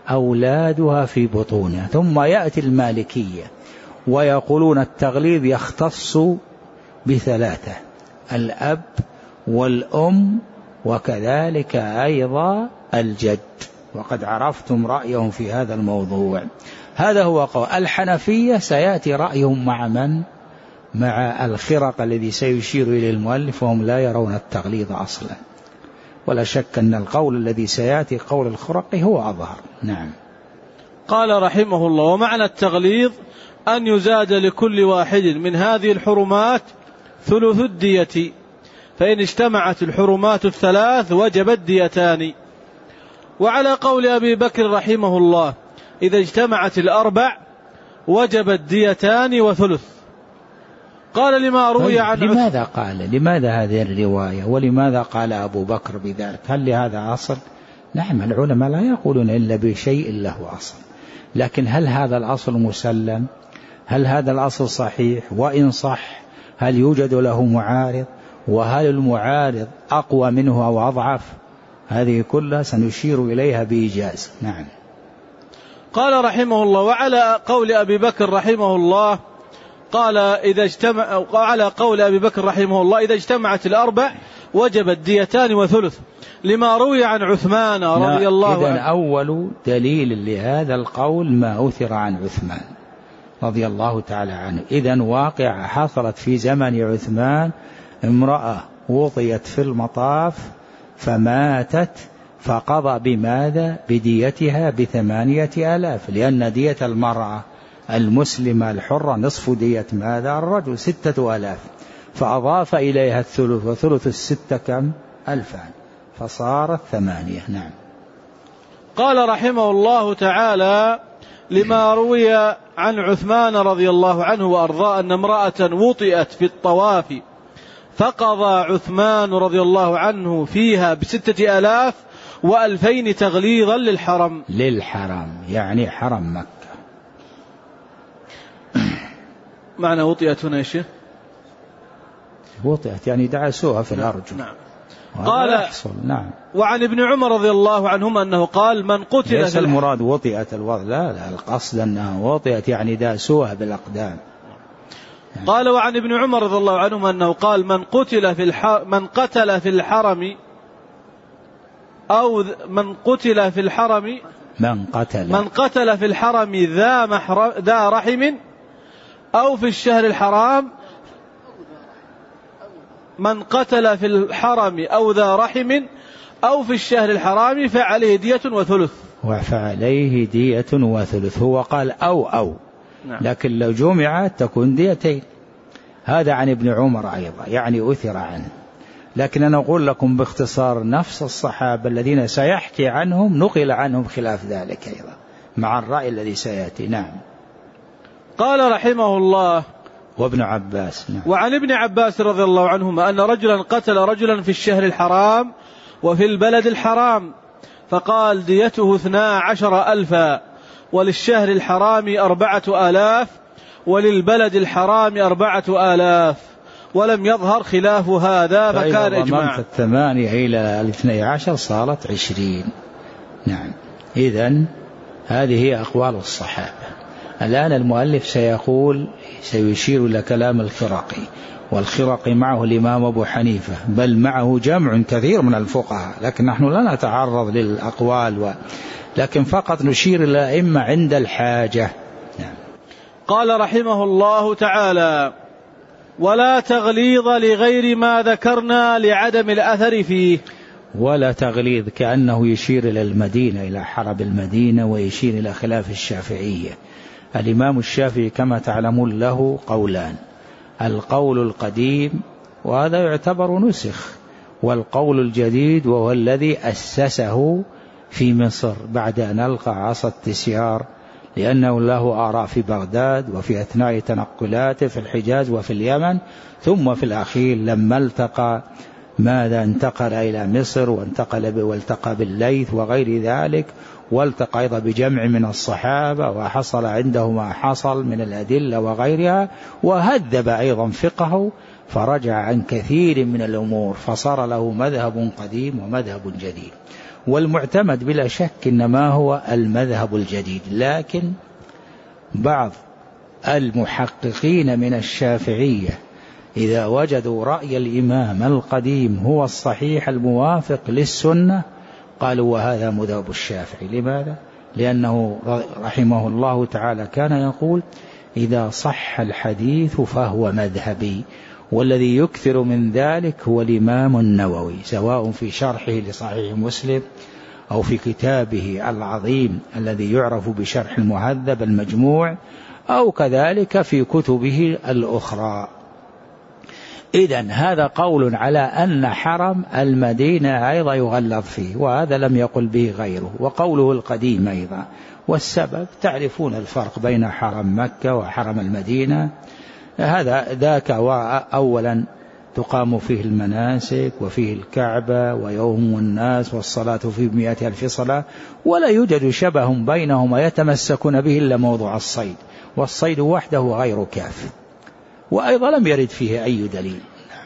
أولادها في بطونها. ثم يأتي المالكية ويقولون التغليظ يختص بثلاثة: الأب والأم وكذلك أيضا الجد، وقد عرفتم رأيهم في هذا الموضوع. هذا هو قول الحنفية. سيأتي رأيهم مع من؟ مع الخرق الذي سيشير إلى المؤلف، وهم لا يرون التغليظ أصلا، ولا شك أن القول الذي سيأتي قول الخرق هو أظهر. نعم. قال رحمه الله: ومعنى التغليظ أن يزاد لكل واحد من هذه الحرمات ثلث الدية، فإن اجتمعت الحرمات الثلاث وجبت ديتان. وعلى قول أبي بكر رحمه الله: إذا اجتمعت الأربع وجبت ديتان وثلث. قال: لما روي عن لماذا قال لماذا هذه الرواية، ولماذا قال أبو بكر بذلك؟ هل لهذا أصل؟ نعم، العلماء لا يقولون إلا بشيء له أصل، لكن هل هذا الأصل مسلم؟ هل هذا الأصل صحيح؟ وإن صح هل يوجد له معارض؟ وهل المعارض أقوى منه أو أضعف؟ هذه كلها سنشير إليها بإيجاز. نعم. قال رحمه الله: وعلى قول أبي بكر رحمه الله قال إذا اجتمع على قول أبي بكر رحمه الله إذا اجتمعت الأربع وجبت ديتان وثلث، لما روي عن عثمان رضي الله عنه. إذن أول دليل لهذا القول ما أثر عن عثمان رضي الله تعالى عنه. إذن واقع حصلت في زمن عثمان: امرأة وطيت في المطاف فماتت، فقضى بماذا؟ بديتها بثمانية آلاف، لأن دية المرأة المسلمة الحرة نصف دية ماذا؟ الرجل، ستة آلاف، فأضاف إليها الثلث، وثلث الستة كم؟ ألفان، فصارت ثمانية. نعم. قال رحمه الله تعالى: لما روي عن عثمان رضي الله عنه وأرضاه أن امرأة وطئت في الطواف فقضى عثمان رضي الله عنه فيها بستة آلاف وألفين تغليظا للحرم. للحرم يعني حرم مكة. معنى وطئت هنا يا شيخ؟ وطئت يعني دعسوها في الأرجل. نعم. قال يحصل. نعم. وعن ابن عمر رضي الله عنهما أنه قال: من قتل ليس المراد وطئت الوضع، لا لا، القصد أنها وطئت يعني داسوها بالأقدام. نعم. قال: وعن ابن عمر رضي الله عنهما أنه قال: من قتل في الح... من قتل في الحرم أو من قتل في الحرم من قتل من قتل في الحرم ذا محرم ذا رحم أو في الشهر الحرام من قتل في الحرم أو ذا رحم أو في الشهر الحرام فعليه دية وثلث. وفعليه دية وثلث. هو قال أو أو نعم. لكن لو جمعت تكون ديتين. هذا عن ابن عمر أيضا، يعني أثر عنه. لكن أنا أقول لكم باختصار نفس الصحابة الذين سيحكي عنهم نقل عنهم خلاف ذلك أيضا مع الرأي الذي سيأتي. نعم. قال رحمه الله: وابن عباس. نعم. وعن ابن عباس رضي الله عنهما أن رجلا قتل رجلا في الشهر الحرام وفي البلد الحرام فقال: ديته اثنا عشر ألفا، وللشهر الحرام أربعة آلاف، وللبلد الحرام أربعة آلاف، ولم يظهر خلاف هذا فكان إجماع. ضمنت الثمانية إلى الاثني عشر صارت عشرين. نعم. إذن هذه هي أقوال الصحابة. الآن المؤلف سيقول سيشير إلى كلام الخرقي، والخرقي معه الإمام أبو حنيفة، بل معه جمع كثير من الفقهاء، لكن نحن لا نتعرض للأقوال و... لكن فقط نشير إلى أئمة عند الحاجة. نعم. قال رحمه الله تعالى: ولا تغليظ لغير ما ذكرنا لعدم الأثر فيه. ولا تغليظ كأنه يشير إلى المدينة، إلى حرب المدينة، ويشير إلى خلاف الشافعية. الإمام الشافعي كما تعلمون له قولان: القول القديم وهذا يعتبر نسخ، والقول الجديد وهو الذي أسسه في مصر بعد أن ألقى عصا التسيار، لأنه له آراء في بغداد وفي أثناء تنقلاته في الحجاز وفي اليمن، ثم في الأخير لما التقى ماذا انتقل إلى مصر وانتقل والتقى بالليث وغير ذلك، والتقى أيضا بجمع من الصحابة وحصل عنده ما حصل من الأدلة وغيرها، وهذب أيضا فقهه فرجع عن كثير من الأمور، فصار له مذهب قديم ومذهب جديد. والمعتمد بلا شك إنما هو المذهب الجديد. لكن بعض المحققين من الشافعية إذا وجدوا رأي الإمام القديم هو الصحيح الموافق للسنة قالوا وهذا مذهب الشافعي. لماذا؟ لأنه رحمه الله تعالى كان يقول إذا صح الحديث فهو مذهبي، والذي يكثر من ذلك هو الإمام النووي، سواء في شرحه لصحيح مسلم أو في كتابه العظيم الذي يعرف بشرح المهذب المجموع، أو كذلك في كتبه الأخرى. إذن هذا قول على أن حرم المدينة أيضا يغلظ فيه، وهذا لم يقل به غيره، وقوله القديم أيضا. والسبب تعرفون الفرق بين حرم مكة وحرم المدينة، هذا ذاك أولا تقام فيه المناسك وفيه الكعبة ويوم الناس والصلاة فيه بمئة ألف صلاة، ولا يوجد شبه بينهما يتمسكون به إلا موضوع الصيد، والصيد وحده غير كاف، وأيضا لم يرد فيه أي دليل.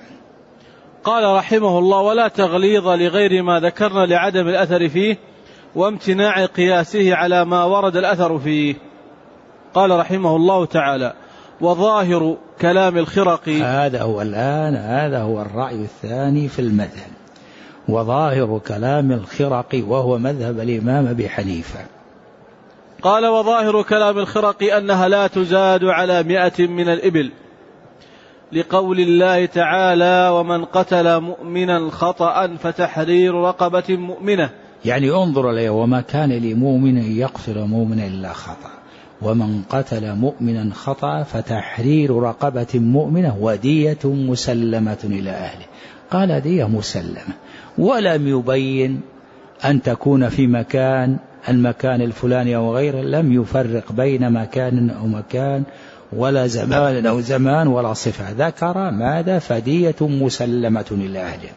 قال رحمه الله: ولا تغليظ لغير ما ذكرنا لعدم الأثر فيه وامتناع قياسه على ما ورد الأثر فيه. قال رحمه الله تعالى: وظاهر كلام الخرقي، هذا هو الآن هذا هو الرأي الثاني في المذهب، وظاهر كلام الخرقي وهو مذهب الإمام أبي حنيفة. قال: وظاهر كلام الخرقي أنها لا تزاد على مئة من الإبل، لقول الله تعالى: ومن قتل مؤمنا خطأ فتحرير رقبة مؤمنة. يعني انظر إليه: وما كان لمؤمن يقتل مؤمنا إلا خطأ، ومن قتل مؤمنا خطأ فتحرير رقبة مؤمنة ودية مسلمة إلى أهله. قال دية مسلمة، ولم يبين أن تكون في مكان المكان الفلاني أو غيره، لم يفرق بين مكان أو مكان ولا زمان أو زمان ولا صفة، ذكر ماذا؟ فدية مسلمة إلى أهله.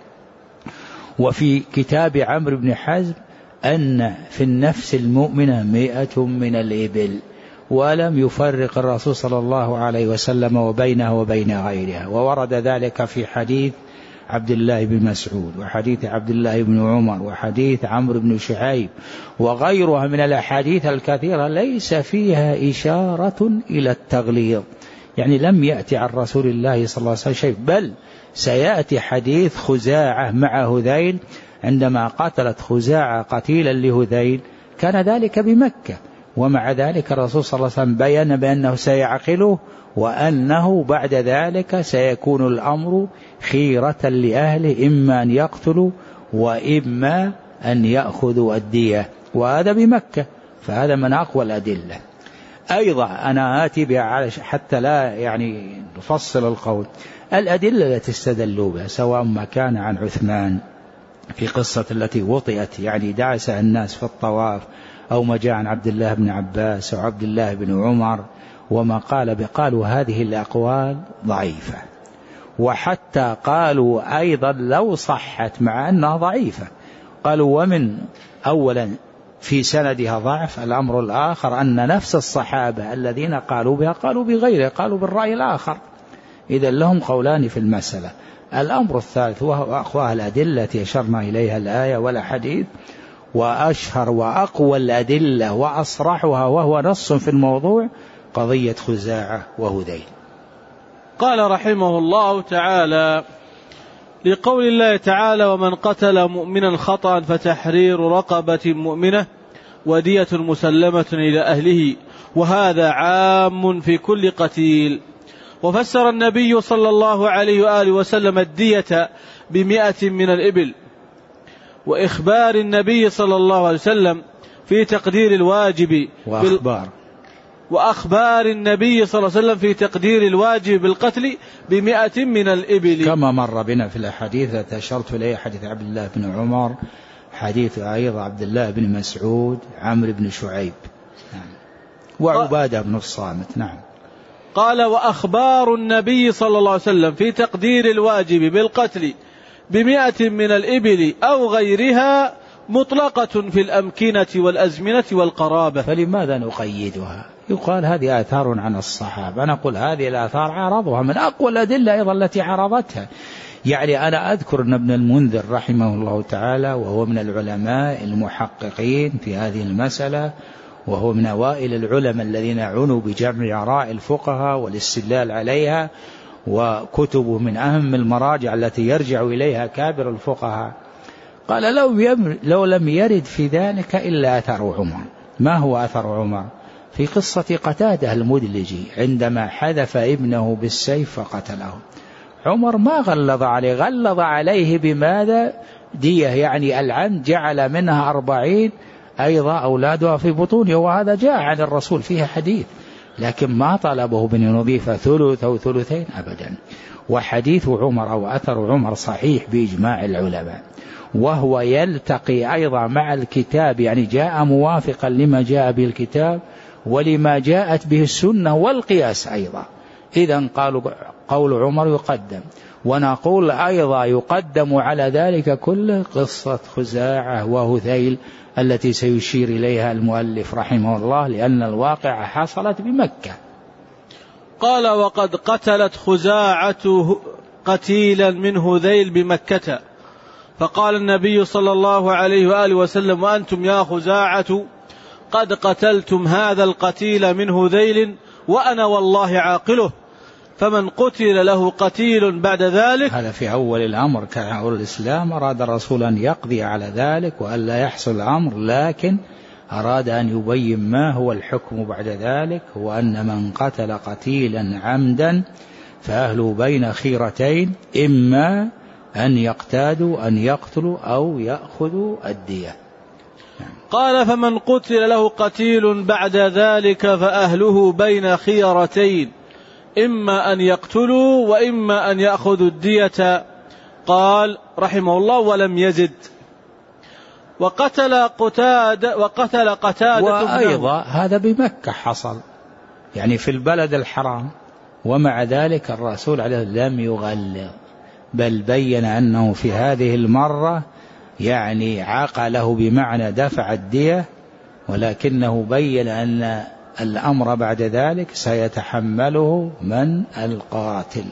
وفي كتاب عمرو بن حزم أن في النفس المؤمنة مئة من الإبل، ولم يفرق الرسول صلى الله عليه وسلم وبينها وبين غيرها. وورد ذلك في حديث عبد الله بن مسعود وحديث عبد الله بن عمر وحديث عمرو بن شعيب وغيرها من الأحاديث الكثيرة ليس فيها إشارة إلى التغليظ، يعني لم يأتي عن رسول الله صلى الله عليه وسلم شيء، بل سيأتي حديث خزاعة مع هذيل، عندما قتلت خزاعة قتيلا لهذيل كان ذلك بمكة، ومع ذلك الرسول صلى الله عليه وسلم بيّن بأنه سيعقله، وأنه بعد ذلك سيكون الأمر خيرة لأهله، إما أن يقتلوا وإما أن يأخذوا الدية، وهذا بمكة، فهذا من أقوى الأدلة. أيضا أنا آتي بها حتى لا يعني نفصل القول، الأدلة التي استدلوا بها سواء ما كان عن عثمان في قصة التي وطئت يعني دعس الناس في الطواف، أو ما جاء عن عبد الله بن عباس أو عبد الله بن عمر وما قال بقالوا هذه الأقوال ضعيفة، وحتى قالوا أيضا لو صحت مع أنها ضعيفة قالوا ومن أولا في سندها ضعف، الأمر الآخر أن نفس الصحابة الذين قالوا بها قالوا بغيره، قالوا بالرأي الآخر، إذا لهم قولان في المسألة. الأمر الثالث وهو أقوى الأدلة يشرنا إليها الآية والحديث، وأشهر وأقوى الأدلة وأصرحها وهو نص في الموضوع قضية خزاعة وهذيل. قال رحمه الله تعالى: لقول الله تعالى: ومن قتل مؤمنا خطأ فتحرير رقبة مؤمنة ودية مسلمة إلى أهله، وهذا عام في كل قتيل. وفسر النبي صلى الله عليه وآله وسلم الدية بمئة من الإبل، وإخبار النبي صلى الله عليه وسلم في تقدير الواجب وأخبار وأخبار النبي صلى الله عليه وسلم في تقدير الواجب بالقتل بمئة من الإبل، كما مر بنا في الحديث التي أشرت إليه، حديث عبد الله بن عمر، حديث أيضا عبد الله بن مسعود، عمرو بن شعيب، نعم. وعبادة بن الصامت، نعم. قال: وأخبار النبي صلى الله عليه وسلم في تقدير الواجب بالقتل بمئة من الإبل أو غيرها مطلقة في الأمكنة والأزمنة والقرابة. فلماذا نقيدها؟ يقال هذه آثار عن الصحابة، نقول هذه الآثار عرضها من أقوى الأدلة أيضا التي عرضتها، يعني أنا أذكر أن ابن المنذر رحمه الله تعالى وهو من العلماء المحققين في هذه المسألة، وهو من أوائل العلماء الذين عنوا بجمع آراء الفقهاء والاستدلال عليها، وكتبه من أهم المراجع التي يرجع إليها كابر الفقهاء، قال لو, لو لم يرد في ذلك إلا أثر عمر. ما هو أثر عمر؟ في قصة قتادة المدلجي عندما حذف ابنه بالسيف فقتله، عمر ما غلظ عليه، غلظ عليه بماذا؟ دية، يعني العمد جعل منها أربعين أيضا أولادها في بطونه، وهذا جاء عن الرسول فيها حديث، لكن ما طلبه بن نظيف ثلث أو ثلثين أبدا. وحديث عمر أو أثر عمر صحيح بإجماع العلماء، وهو يلتقي أيضا مع الكتاب، يعني جاء موافقا لما جاء به الكتاب ولما جاءت به السنة والقياس أيضا. إذن قالوا قول عمر يقدم، ونقول أيضا يقدم على ذلك كل قصة خزاعة وهذيل التي سيشير إليها المؤلف رحمه الله، لأن الواقع حصلت بمكة. قال: وقد قتلت خزاعة قتيلا من هذيل بمكة، فقال النبي صلى الله عليه وآله وسلم: وأنتم يا خزاعة قد قتلتم هذا القتيل من هذيل، وأنا والله عاقله، فمن قتل له قتيل بعد ذلك. هذا في أول الأمر، كان أول الإسلام أراد الرسول أن يقضي على ذلك وأن لا يحصل الأمر، لكن أراد أن يبين ما هو الحكم بعد ذلك، هو أن من قتل قتيلا عمدا فأهله بين خيرتين، إما أن يقتادوا أن يقتلوا أو يأخذوا الدية. قال: فمن قتل له قتيل بعد ذلك فأهله بين خيرتين، إما أن يقتلوا وإما أن يأخذوا الدية. قال رحمه الله: ولم يزد. وقتل قتادة وقتل قتادة وأيضا هذا بمكة حصل، يعني في البلد الحرام، ومع ذلك الرسول عليه لم يغلظ، بل بين أنه في هذه المرة يعني عقله بمعنى دفع الدية، ولكنه بين أن الأمر بعد ذلك سيتحمله من القاتل.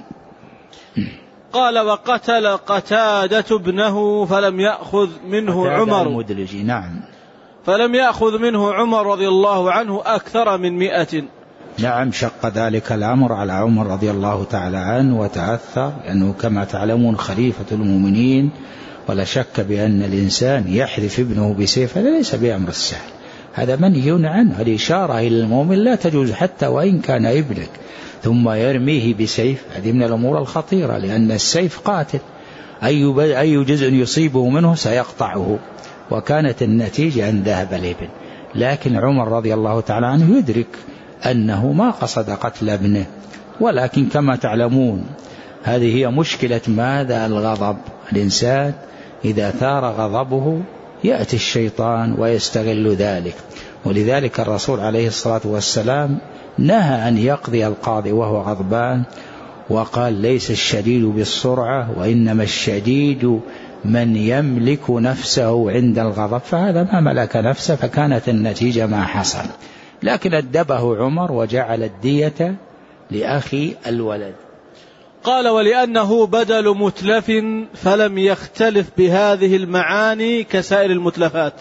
قال: وقتل قتادة ابنه فلم يأخذ منه عمر المدلجي. نعم. فلم يأخذ منه عمر رضي الله عنه أكثر من مئة. نعم، شق ذلك الأمر على عمر رضي الله تعالى عنه وتأثر، لأنه كما تعلمون خليفة المؤمنين، ولا شك بأن الإنسان يحذف ابنه بسيف هذا ليس بأمر السهل، هذا منهي عنه. الإشارة إلى المؤمن لا تجوز حتى وإن كان ابنك، ثم يرميه بسيف، هذه من الأمور الخطيرة، لأن السيف قاتل، أي أي جزء يصيبه منه سيقطعه، وكانت النتيجة أن ذهب الابن. لكن عمر رضي الله تعالى عنه يدرك أنه ما قصد قتل ابنه، ولكن كما تعلمون هذه هي مشكلة ماذا؟ الغضب. الإنسان إذا ثار غضبه يأتي الشيطان ويستغل ذلك، ولذلك الرسول عليه الصلاة والسلام نهى أن يقضي القاضي وهو غضبان، وقال: ليس الشديد بالسرعة، وإنما الشديد من يملك نفسه عند الغضب، فهذا ما ملك نفسه، فكانت النتيجة ما حصل. لكن أدبه عمر وجعل الدية لأخي الولد. قال: ولأنه بدل متلف فلم يختلف بهذه المعاني كسائر المتلفات.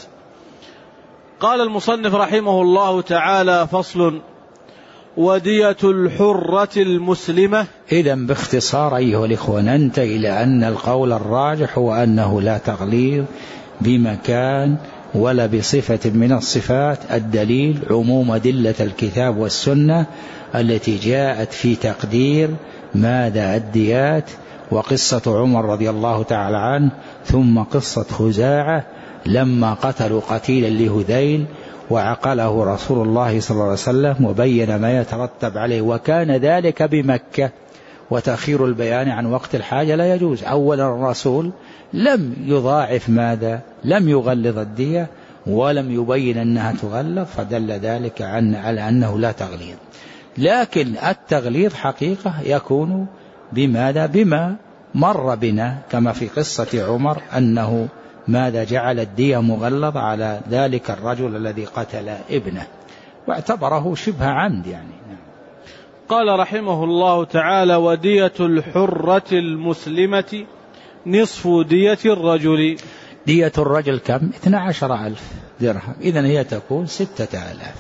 قال المصنف رحمه الله تعالى: فصل: ودية الحرة المسلمة. إذن باختصار أيها الإخوة ننتهي إلى أن القول الراجح هو أنه لا تغليظ بمكان ولا بصفة من الصفات. الدليل عموم أدلة الكتاب والسنة التي جاءت في تقدير ماذا؟ الديات، وقصة عمر رضي الله تعالى عنه، ثم قصة خزاعة لما قتلوا قتيلا لهذيل وعقله رسول الله صلى الله عليه وسلم وبين ما يترتب عليه، وكان ذلك بمكة، وتأخير البيان عن وقت الحاجة لا يجوز. أولا الرسول لم يضاعف ماذا؟ لم يغلظ الدية ولم يبين أنها تغلظ، فدل ذلك على أنه لا تغليظ. لكن التغليظ حقيقة يكون بماذا؟ بما مر بنا كما في قصة عمر أنه ماذا؟ جعل الدية مغلظ على ذلك الرجل الذي قتل ابنه، واعتبره شبه عمد يعني. قال رحمه الله تعالى: ودية الحرة المسلمة. نصف دية الرجل. دية الرجل كم؟ اثنى عشر ألف درهم، إذن هي تكون ستة آلاف.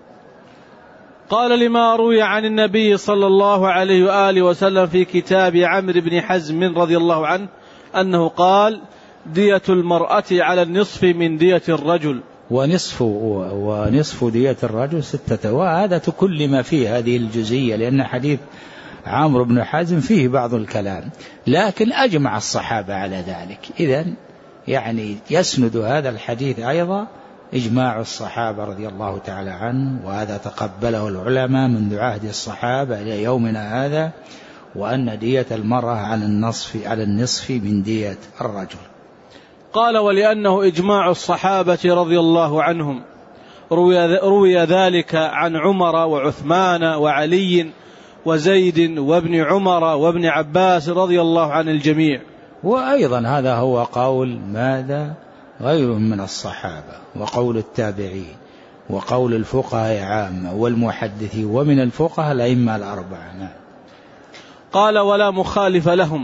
قال لما روي عن النبي صلى الله عليه وآله وسلم في كتاب عمرو بن حزم رضي الله عنه أنه قال دية المرأة على النصف من دية الرجل، ونصف ونصف دية الرجل ستة. وهذا كل ما فيه هذه الجزئية، لأن حديث عمرو بن حزم فيه بعض الكلام، لكن أجمع الصحابة على ذلك. إذن يعني يسند هذا الحديث أيضا إجماع الصحابة رضي الله تعالى عنه، وهذا تقبله العلماء منذ عهد الصحابة إلى يومنا هذا، وأن دية المرأة على النصف على النصف من دية الرجل. قال ولأنه إجماع الصحابة رضي الله عنهم روي, روي ذلك عن عمر وعثمان وعلي وزيد وابن عمر وابن عباس رضي الله عن الجميع. وأيضا هذا هو قول ماذا غيرهم من الصحابة، وقول التابعين، وقول الفقهاء عامة والمحدثين، ومن الفقهاء الأئمة الأربعة. قال ولا مخالف لهم.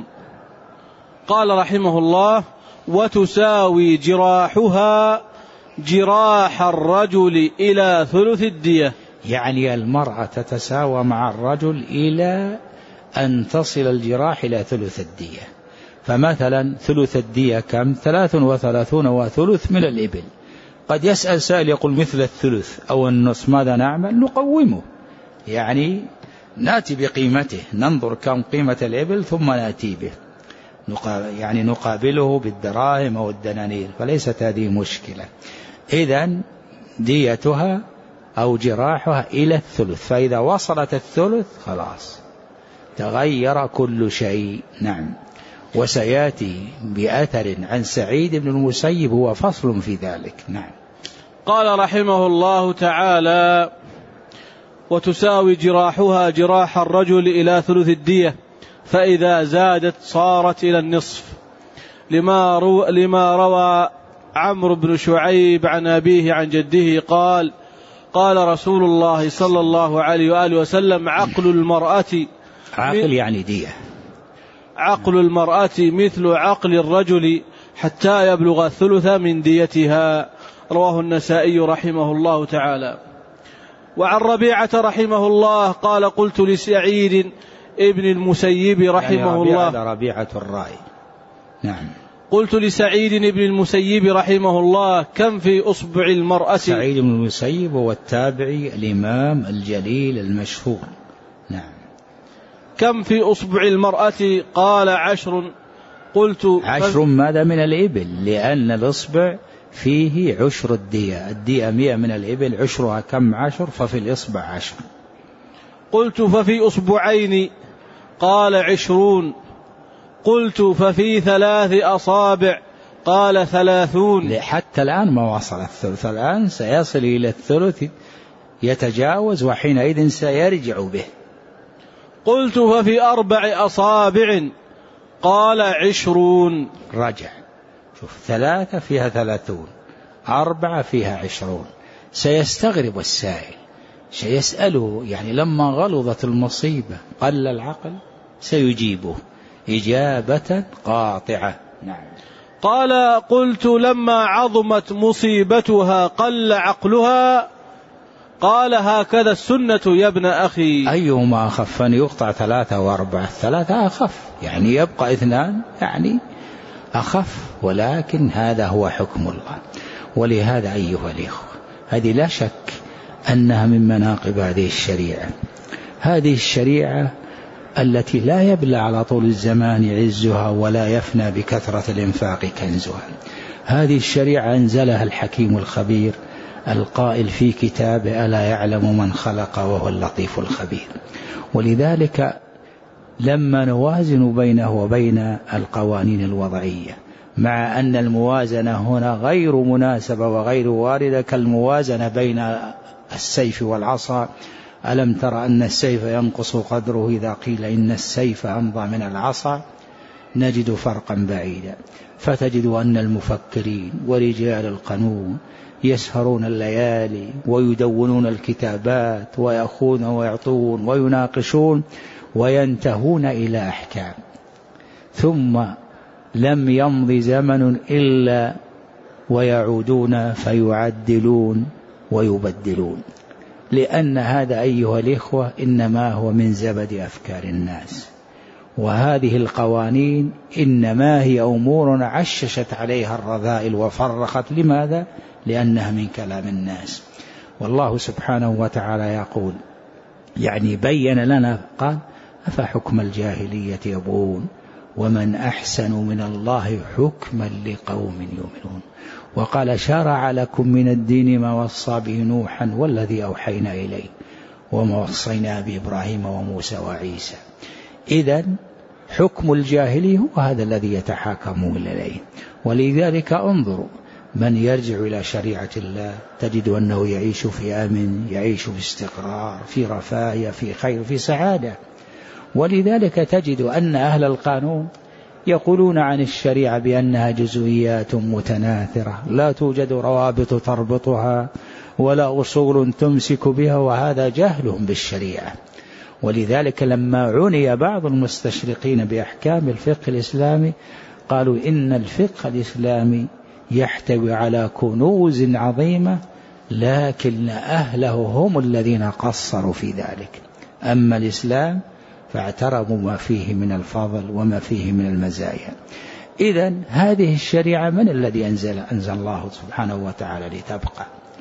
قال رحمه الله وتساوي جراحها جراح الرجل إلى ثلث الدية، يعني المرأة تتساوى مع الرجل إلى أن تصل الجراح إلى ثلث الدية. فمثلا ثلث الدية كم؟ ثلاث وثلاثون وثلث من الإبل. قد يسأل سائل يقول مثل الثلث أو النصف ماذا نعمل؟ نقومه، يعني نأتي بقيمته، ننظر كم قيمة الإبل ثم نأتي به، يعني نقابله بالدراهم أو الدنانير، فليست هذه مشكلة. إذن ديتها أو جراحها إلى الثلث، فإذا وصلت الثلث خلاص تغير كل شيء. نعم. وسيأتي بأثر عن سعيد بن المسيب هو فصل في ذلك. نعم. قال رحمه الله تعالى وتساوي جراحها جراح الرجل إلى ثلث الدية، فإذا زادت صارت إلى النصف، لما, رو لما روى عمرو بن شعيب عن أبيه عن جده قال قال رسول الله صلى الله عليه وآله وسلم عقل المرأة، عقل يعني دية، عقل المرأة مثل عقل الرجل حتى يبلغ الثلث من ديتها. رواه النسائي رحمه الله تعالى. وعن ربيعة رحمه الله قال قلت لسعيد ابن المسيب رحمه يعني الله، هذا ربيعة الرأي. نعم. قلت لسعيد ابن المسيب رحمه الله كم في أصبع المرأة؟ سعيد بن المسيب هو التابعي الإمام الجليل المشهور. نعم. كم في أصبع المرأة؟ قال عشر. قلت عشر ماذا؟ من الإبل، لأن الإصبع فيه عشر الدية، الدية مئة من الإبل، عشرها كم؟ عشر، ففي الإصبع عشر. قلت ففي أصبعين؟ قال عشرون. قلت ففي ثلاث أصابع؟ قال ثلاثون. حتى الآن ما وصل الثلث، الآن سيصل إلى الثلث يتجاوز، وحينئذ سيرجع به. قلت ففي أربع أصابع؟ قال عشرون. رجع. شوف، ثلاثة فيها ثلاثون، أربعة فيها عشرون. سيستغرب السائل، سيسأله يعني لما غلظت المصيبة قل العقل؟ سيجيبه إجابة قاطعة. نعم. قال قلت لما عظمت مصيبتها قل عقلها؟ قال هكذا السنة يا ابن أخي. أيهما أخف؟ أن يقطع ثلاثة وأربعة؟ ثلاثة أخف، يعني يبقى اثنان، يعني أخف، ولكن هذا هو حكم الله. ولهذا أيها الإخوة، هذه لا شك أنها من مناقب هذه الشريعة، هذه الشريعة التي لا يبلى على طول الزمان عزها ولا يفنى بكثرة الإنفاق كنزها. هذه الشريعة أنزلها الحكيم الخبير القائل في كتابه ألا يعلم من خلق وهو اللطيف الخبير. ولذلك لما نوازن بينه وبين القوانين الوضعية، مع أن الموازنة هنا غير مناسبة وغير واردة كالموازنة بين السيف والعصا، ألم تر أن السيف ينقص قدره إذا قيل إن السيف أمضى من العصا؟ نجد فرقا بعيدا. فتجد أن المفكرين ورجال القانون يسهرون الليالي ويدونون الكتابات ويأخذون ويعطون ويناقشون وينتهون إلى أحكام، ثم لم يمض زمن إلا ويعودون فيعدلون ويبدلون، لأن هذا أيها الإخوة إنما هو من زبد أفكار الناس، وهذه القوانين إنما هي أمور عششت عليها الرذائل وفرخت. لماذا؟ لأنها من كلام الناس. والله سبحانه وتعالى يقول يعني بين لنا قال أفحكم الجاهلية يبغون ومن أحسن من الله حكما لقوم يؤمنون. وقال شرع لكم من الدين ما وصى به نوحا والذي أوحينا إليه وما وصينا بإبراهيم وموسى وعيسى. إذن حكم الجاهلي هو هذا الذي يتحاكمون إليه. ولذلك انظروا من يرجع إلى شريعة الله تجد أنه يعيش في أمن، يعيش في استقرار، في رفاهية، في خير، في سعادة. ولذلك تجد أن أهل القانون يقولون عن الشريعة بأنها جزئيات متناثرة لا توجد روابط تربطها ولا أصول تمسك بها، وهذا جهلهم بالشريعة. ولذلك لما عني بعض المستشرقين بأحكام الفقه الإسلامي قالوا إن الفقه الإسلامي يحتوي على كنوز عظيمة، لكن أهله هم الذين قصروا في ذلك. أما الإسلام فاعترفوا ما فيه من الفضل وما فيه من المزايا. إذن هذه الشريعة من الذي أنزل؟ أنزل الله سبحانه وتعالى لتبقى.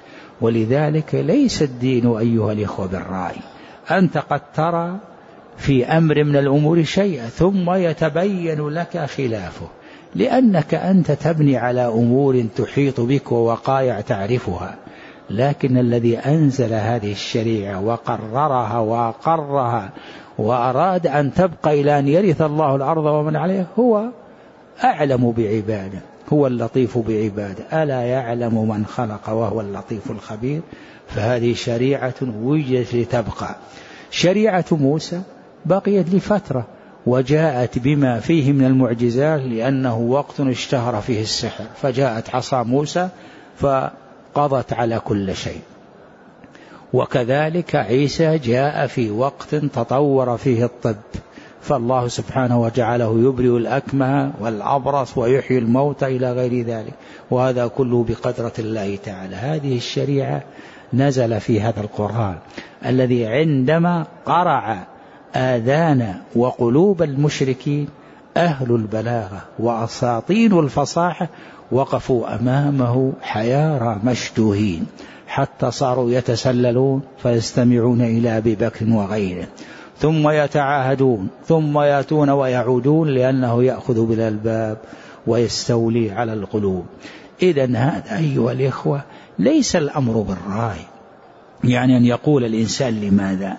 ولذلك ليس الدين أيها الإخوة بالرأي. أنت قد ترى في أمر من الأمور شيئا ثم يتبين لك خلافه، لأنك أنت تبني على أمور تحيط بك ووقائع تعرفها. لكن الذي أنزل هذه الشريعة وقررها وأقرها وأراد أن تبقى إلى أن يرث الله الأرض ومن عليها هو أعلم بعباده، هو اللطيف بعباده. ألا يعلم من خلق وهو اللطيف الخبير؟ فهذه شريعة وجدت لتبقى. شريعة موسى بقيت لفترة وجاءت بما فيه من المعجزات، لأنه وقت اشتهر فيه السحر، فجاءت عصا موسى فقضت على كل شيء. وكذلك عيسى جاء في وقت تطور فيه الطب، فالله سبحانه وجعله يبرئ الأكمه والأبرص ويحيي الموتى إلى غير ذلك، وهذا كله بقدرة الله تعالى. هذه الشريعة نزل في هذا القرآن الذي عندما قرع آذان وقلوب المشركين أهل البلاغة وأساطين الفصاحة وقفوا أمامه حيارى مشتوهين، حتى صاروا يتسللون فيستمعون إلى أبي بكر وغيره، ثم يتعاهدون، ثم يأتون ويعودون، لأنه يأخذ بالألباب ويستولي على القلوب. إذن هذا أيها الإخوة ليس الأمر بالرأي، يعني أن يقول الإنسان لماذا.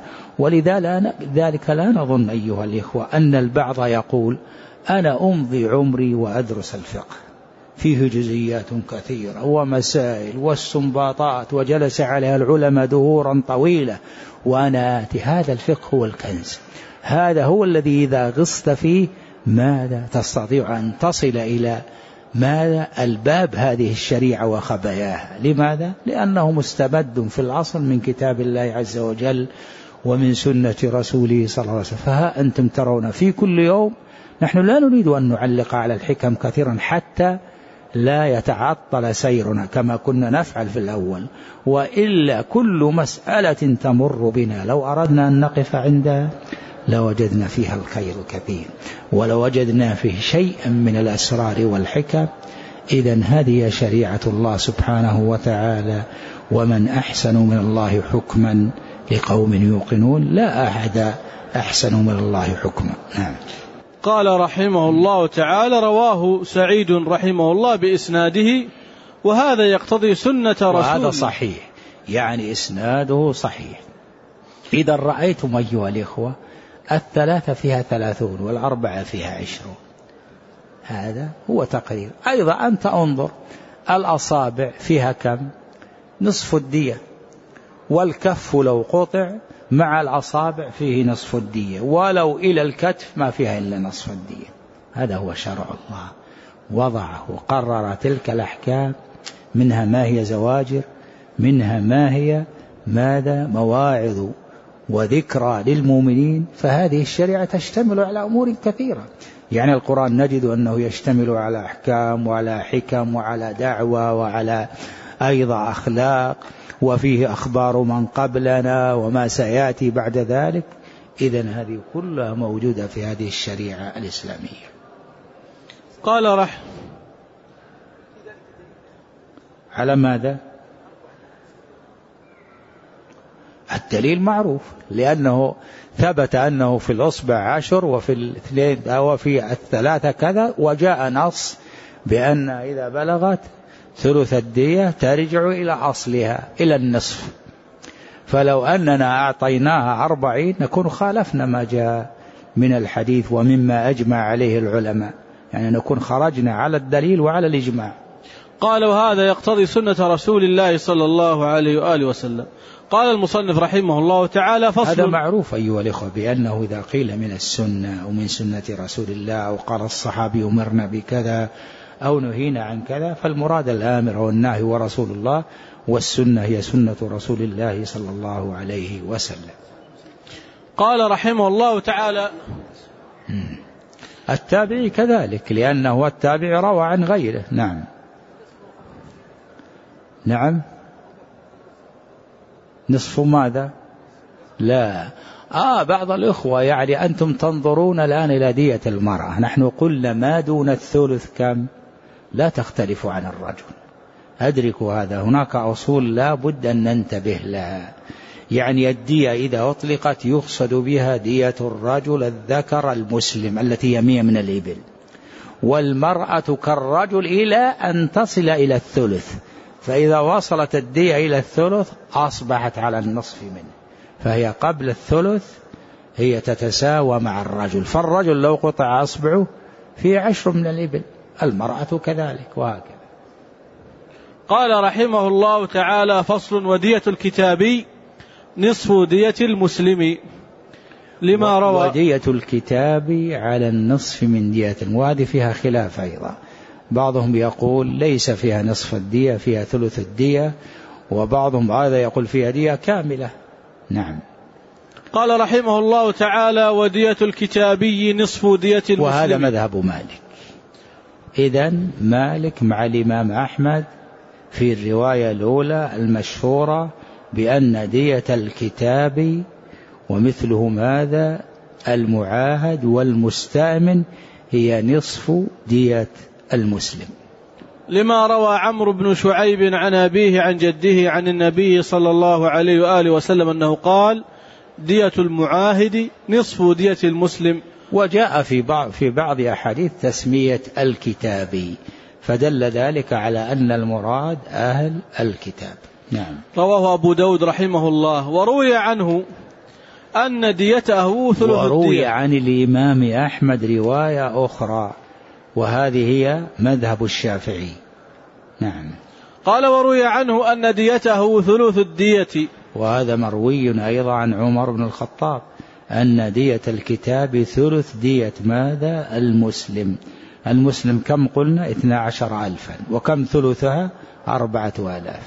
ولذلك لا نظن أيها الإخوة أن البعض يقول أنا أمضي عمري وأدرس الفقه، فيه جزئيات كثيرة ومسائل واستنباطات وجلس عليها العلماء دهورا طويلة وأنا آتي. هذا الفقه هو الكنز، هذا هو الذي إذا غصت فيه ماذا تستطيع أن تصل إلى ماذا الباب هذه الشريعة وخباياها. لماذا؟ لأنه مستمد في الأصل من كتاب الله عز وجل ومن سنة رسوله صلى الله عليه وسلم. فها أنتم ترون في كل يوم، نحن لا نريد أن نعلق على الحكم كثيرا حتى لا يتعطل سيرنا كما كنا نفعل في الأول، وإلا كل مسألة تمر بنا لو أردنا أن نقف عندها لوجدنا فيها الخير كثير، ولوجدنا فيه شيئا من الأسرار والحكم. إذن هذه شريعة الله سبحانه وتعالى، ومن أحسن من الله حكما لقوم يوقنون. لا أحد أحسن من الله حكما. نعم. قال رحمه الله تعالى: رواه سعيد رحمه الله بإسناده، وهذا يقتضي سنة رسول. وهذا صحيح، يعني إسناده صحيح. إذا رأيتم أيها الإخوة الثلاثة فيها ثلاثون والأربعة فيها عشرون، هذا هو تقرير. أيضا أنت انظر الأصابع فيها كم؟ نصف الدية، والكف لو قطع مع الأصابع فيه نصف الدية، ولو إلى الكتف ما فيها إلا نصف الدية. هذا هو شرع الله، وضعه وقرر تلك الأحكام، منها ما هي زواجر، منها ما هي ماذا مواعظ وذكرى للمؤمنين. فهذه الشريعة تشتمل على أمور كثيرة، يعني القرآن نجد أنه يشتمل على أحكام وعلى حكم وعلى دعوة وعلى أيضا أخلاق، وفيه أخبار من قبلنا وما سيأتي بعد ذلك. إذن هذه كلها موجودة في هذه الشريعة الإسلامية. قال رح على ماذا؟ الدليل معروف، لأنه ثبت أنه في الأصبع عشر وفي الاثنين أو في الثلاثة كذا، وجاء نص بأن إذا بلغت ثلث الدية ترجع إلى أصلها إلى النصف. فلو أننا أعطيناها أربعين نكون خالفنا ما جاء من الحديث ومما أجمع عليه العلماء، يعني نكون خرجنا على الدليل وعلى الإجماع. قالوا هذا يقتضي سنة رسول الله صلى الله عليه وآله وسلم. قال المصنف رحمه الله تعالى فصل. هذا معروف أيها الإخوة بأنه إذا قيل من السنة أو من سنة رسول الله أو قال الصحابي أمرنا بكذا أو نهينا عن كذا، فالمراد الآمر والناهي ورسول الله، والسنة هي سنة رسول الله صلى الله عليه وسلم. قال رحمه الله تعالى التابعي كذلك، لأنه التابع روى عن غيره. نعم نعم نصف ماذا؟ لا آه بعض الإخوة يعني أنتم تنظرون الآن إلى دية المرأة، نحن قلنا ما دون الثلث كم؟ لا تختلف عن الرجل. أدركوا هذا، هناك أصول لا بد أن ننتبه لها. يعني الدية إذا أطلقت يقصد بها دية الرجل الذكر المسلم التي هي مئة من الإبل، والمرأة كالرجل إلى أن تصل إلى الثلث، فإذا وصلت الدية إلى الثلث أصبحت على النصف منه، فهي قبل الثلث هي تتساوى مع الرجل. فالرجل لو قطع أصبعه في عشر من الإبل، المرأة كذلك، وهكذا. قال رحمه الله تعالى فصل. ودية الكتابي نصف دية المسلم لما روى. ودية الكتاب على النصف من دية، وهذه فيها خلاف أيضا. بعضهم يقول ليس فيها نصف الدية، فيها ثلث الدية، وبعضهم هذا يقول فيها دية كاملة. نعم. قال رحمه الله تعالى ودية الكتابي نصف دية المسلم، وهذا مذهب مالك. إذن مالك مع الإمام أحمد في الرواية الأولى المشهورة بأن دية الكتاب ومثله ماذا المعاهد والمستأمن هي نصف دية المسلم، لما روى عمرو بن شعيب عن أبيه عن جده عن النبي صلى الله عليه وآله وسلم أنه قال دية المعاهد نصف دية المسلم. وجاء في بعض في بعض أحاديث تسمية الكتابي، فدل ذلك على أن المراد أهل الكتاب. نعم. رواه أبو داود رحمه الله. وروي عنه أن ديته ثلث الدية. وروي عن الإمام أحمد رواية أخرى، وهذه هي مذهب الشافعي. نعم. قال وروي عنه أن ديته ثلث الدية، وهذا مروي أيضا عن عمر بن الخطاب أن دية الكتاب ثلث دية ماذا المسلم. المسلم كم قلنا؟ اثنا عشر ألفا، وكم ثلثها؟ أربعة آلاف.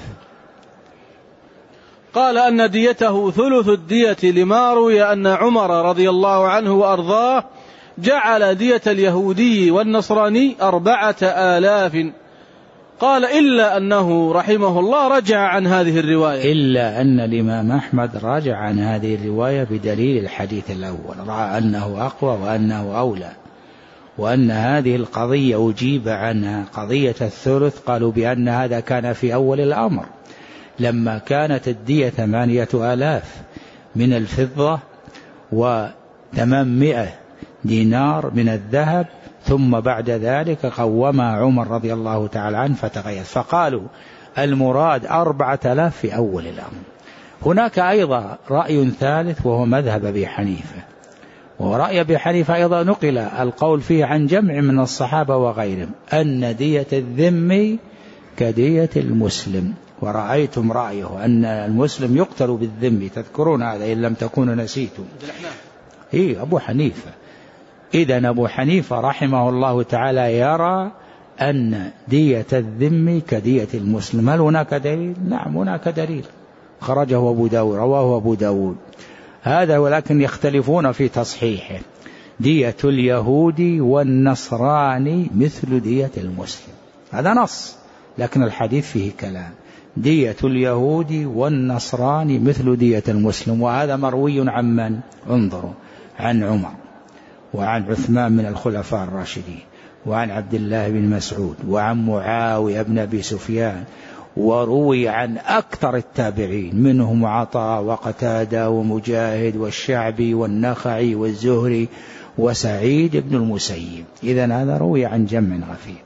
قال أن ديته ثلث الدية لما روي أن عمر رضي الله عنه وأرضاه جعل دية اليهودي والنصراني أربعة آلاف. قال إلا أنه رحمه الله رجع عن هذه الرواية، إلا أن الإمام أحمد رجع عن هذه الرواية بدليل الحديث الأول، رأى أنه أقوى وأنه أولى، وأن هذه القضية أجيب عنها. قضية الثلث قالوا بأن هذا كان في أول الأمر لما كانت الدية ثمانية آلاف من الفضة وثمانمائة دينار من الذهب، ثم بعد ذلك قومها عمر رضي الله تعالى عنه فتغير، فقالوا المراد أربعة آلاف في أول الأمر. هناك أيضا رأي ثالث وهو مذهب أبي حنيفة، ورأي أبي حنيفة أيضا نقل القول فيه عن جمع من الصحابة وغيرهم أن دية الذم كدية المسلم، ورأيتم رأيه أن المسلم يقتل بالذم، تذكرون هذا إن لم تكونوا نسيتم. إيه أبو حنيفة. إذن أبو حنيفة رحمه الله تعالى يرى أن دية الذم كدية المسلم. هل هناك دليل؟ نعم هناك دليل، خرجه أبو داود، رواه أبو داود هذا، ولكن يختلفون في تصحيحه. دية اليهودي والنصراني مثل دية المسلم. هذا نص، لكن الحديث فيه كلام. دية اليهودي والنصراني مثل دية المسلم، وهذا مروي عن من؟ انظروا، عن عمر وعن عثمان من الخلفاء الراشدين وعن عبد الله بن مسعود وعن معاوية بن أبي سفيان، وروي عن أكثر التابعين منهم عطاء وقتادة ومجاهد والشعبي والنخعي والزهري وسعيد بن المسيب. إذن هذا روي عن جمع غفير.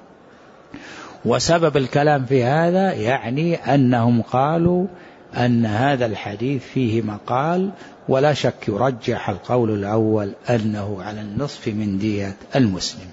وسبب الكلام في هذا يعني أنهم قالوا أن هذا الحديث فيه مقال، ولا شك يرجح القول الأول أنه على النصف من دية المسلم.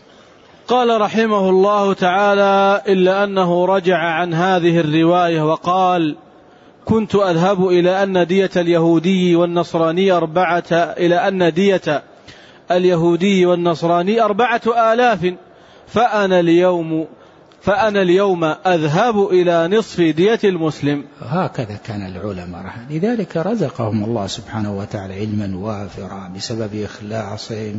قال رحمه الله تعالى: إلا أنه رجع عن هذه الرواية وقال: كنت أذهب إلى أن دية اليهودي والنصراني أربعة إلى أن دية اليهودي والنصراني أربعة آلاف، فأنا اليوم فأنا اليوم أذهب إلى نصف دية المسلم. هكذا كان العلماء، لذلك رزقهم الله سبحانه وتعالى علما وافرا بسبب إخلاصهم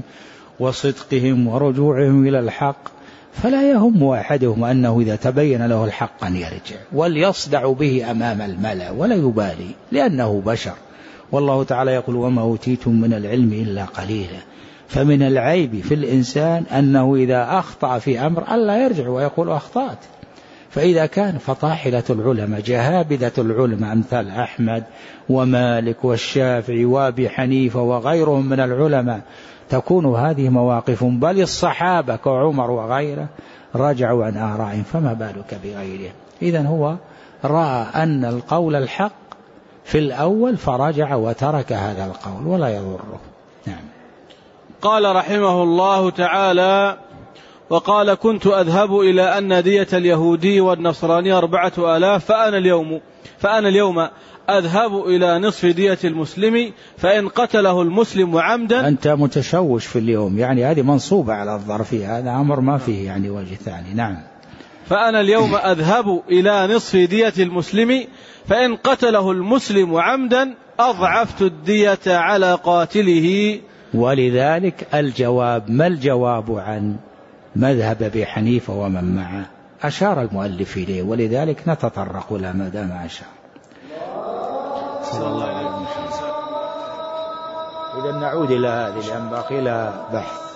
وصدقهم ورجوعهم إلى الحق، فلا يهم أحدهم أنه إذا تبين له الحق أن يرجع وليصدع به أمام الملأ ولا يبالي، لأنه بشر. والله تعالى يقول: وما أوتيتم من العلم إلا قليلا. فمن العيب في الإنسان أنه إذا أخطأ في أمر ألا يرجع ويقول أخطأت. فإذا كان فطاحلة العلماء جهابذة العلماء أمثال أحمد ومالك والشافعي وأبي حنيفة وغيرهم من العلماء تكون هذه مواقف، بل الصحابة كعمر وغيره رجعوا عن آرائهم، فما بالك بغيره. إذن هو رأى أن القول الحق في الأول فرجع وترك هذا القول ولا يضره. نعم. قال رحمه الله تعالى: وقال: كنت أذهب إلى أن دية اليهودي والنصراني أربعة آلاف، فأنا اليوم فأنا اليوم أذهب إلى نصف دية المسلم، فإن قتله المسلم عمدا. أنت متشوش في اليوم، يعني هذه منصوبة على الظرفية، هذا أمر ما فيه يعني وجه ثاني. نعم. فأنا اليوم أذهب إلى نصف دية المسلم، فإن قتله المسلم عمدا أضعفت الدية على قاتله. ولذلك الجواب، ما الجواب عن مذهب أبي حنيفة ومن معه؟ أشار المؤلف إليه، ولذلك نتطرق له ما دام أشار. صلى الله عليه وسلم. إذا نعود إلى هذه، لأن باقي لها بحث.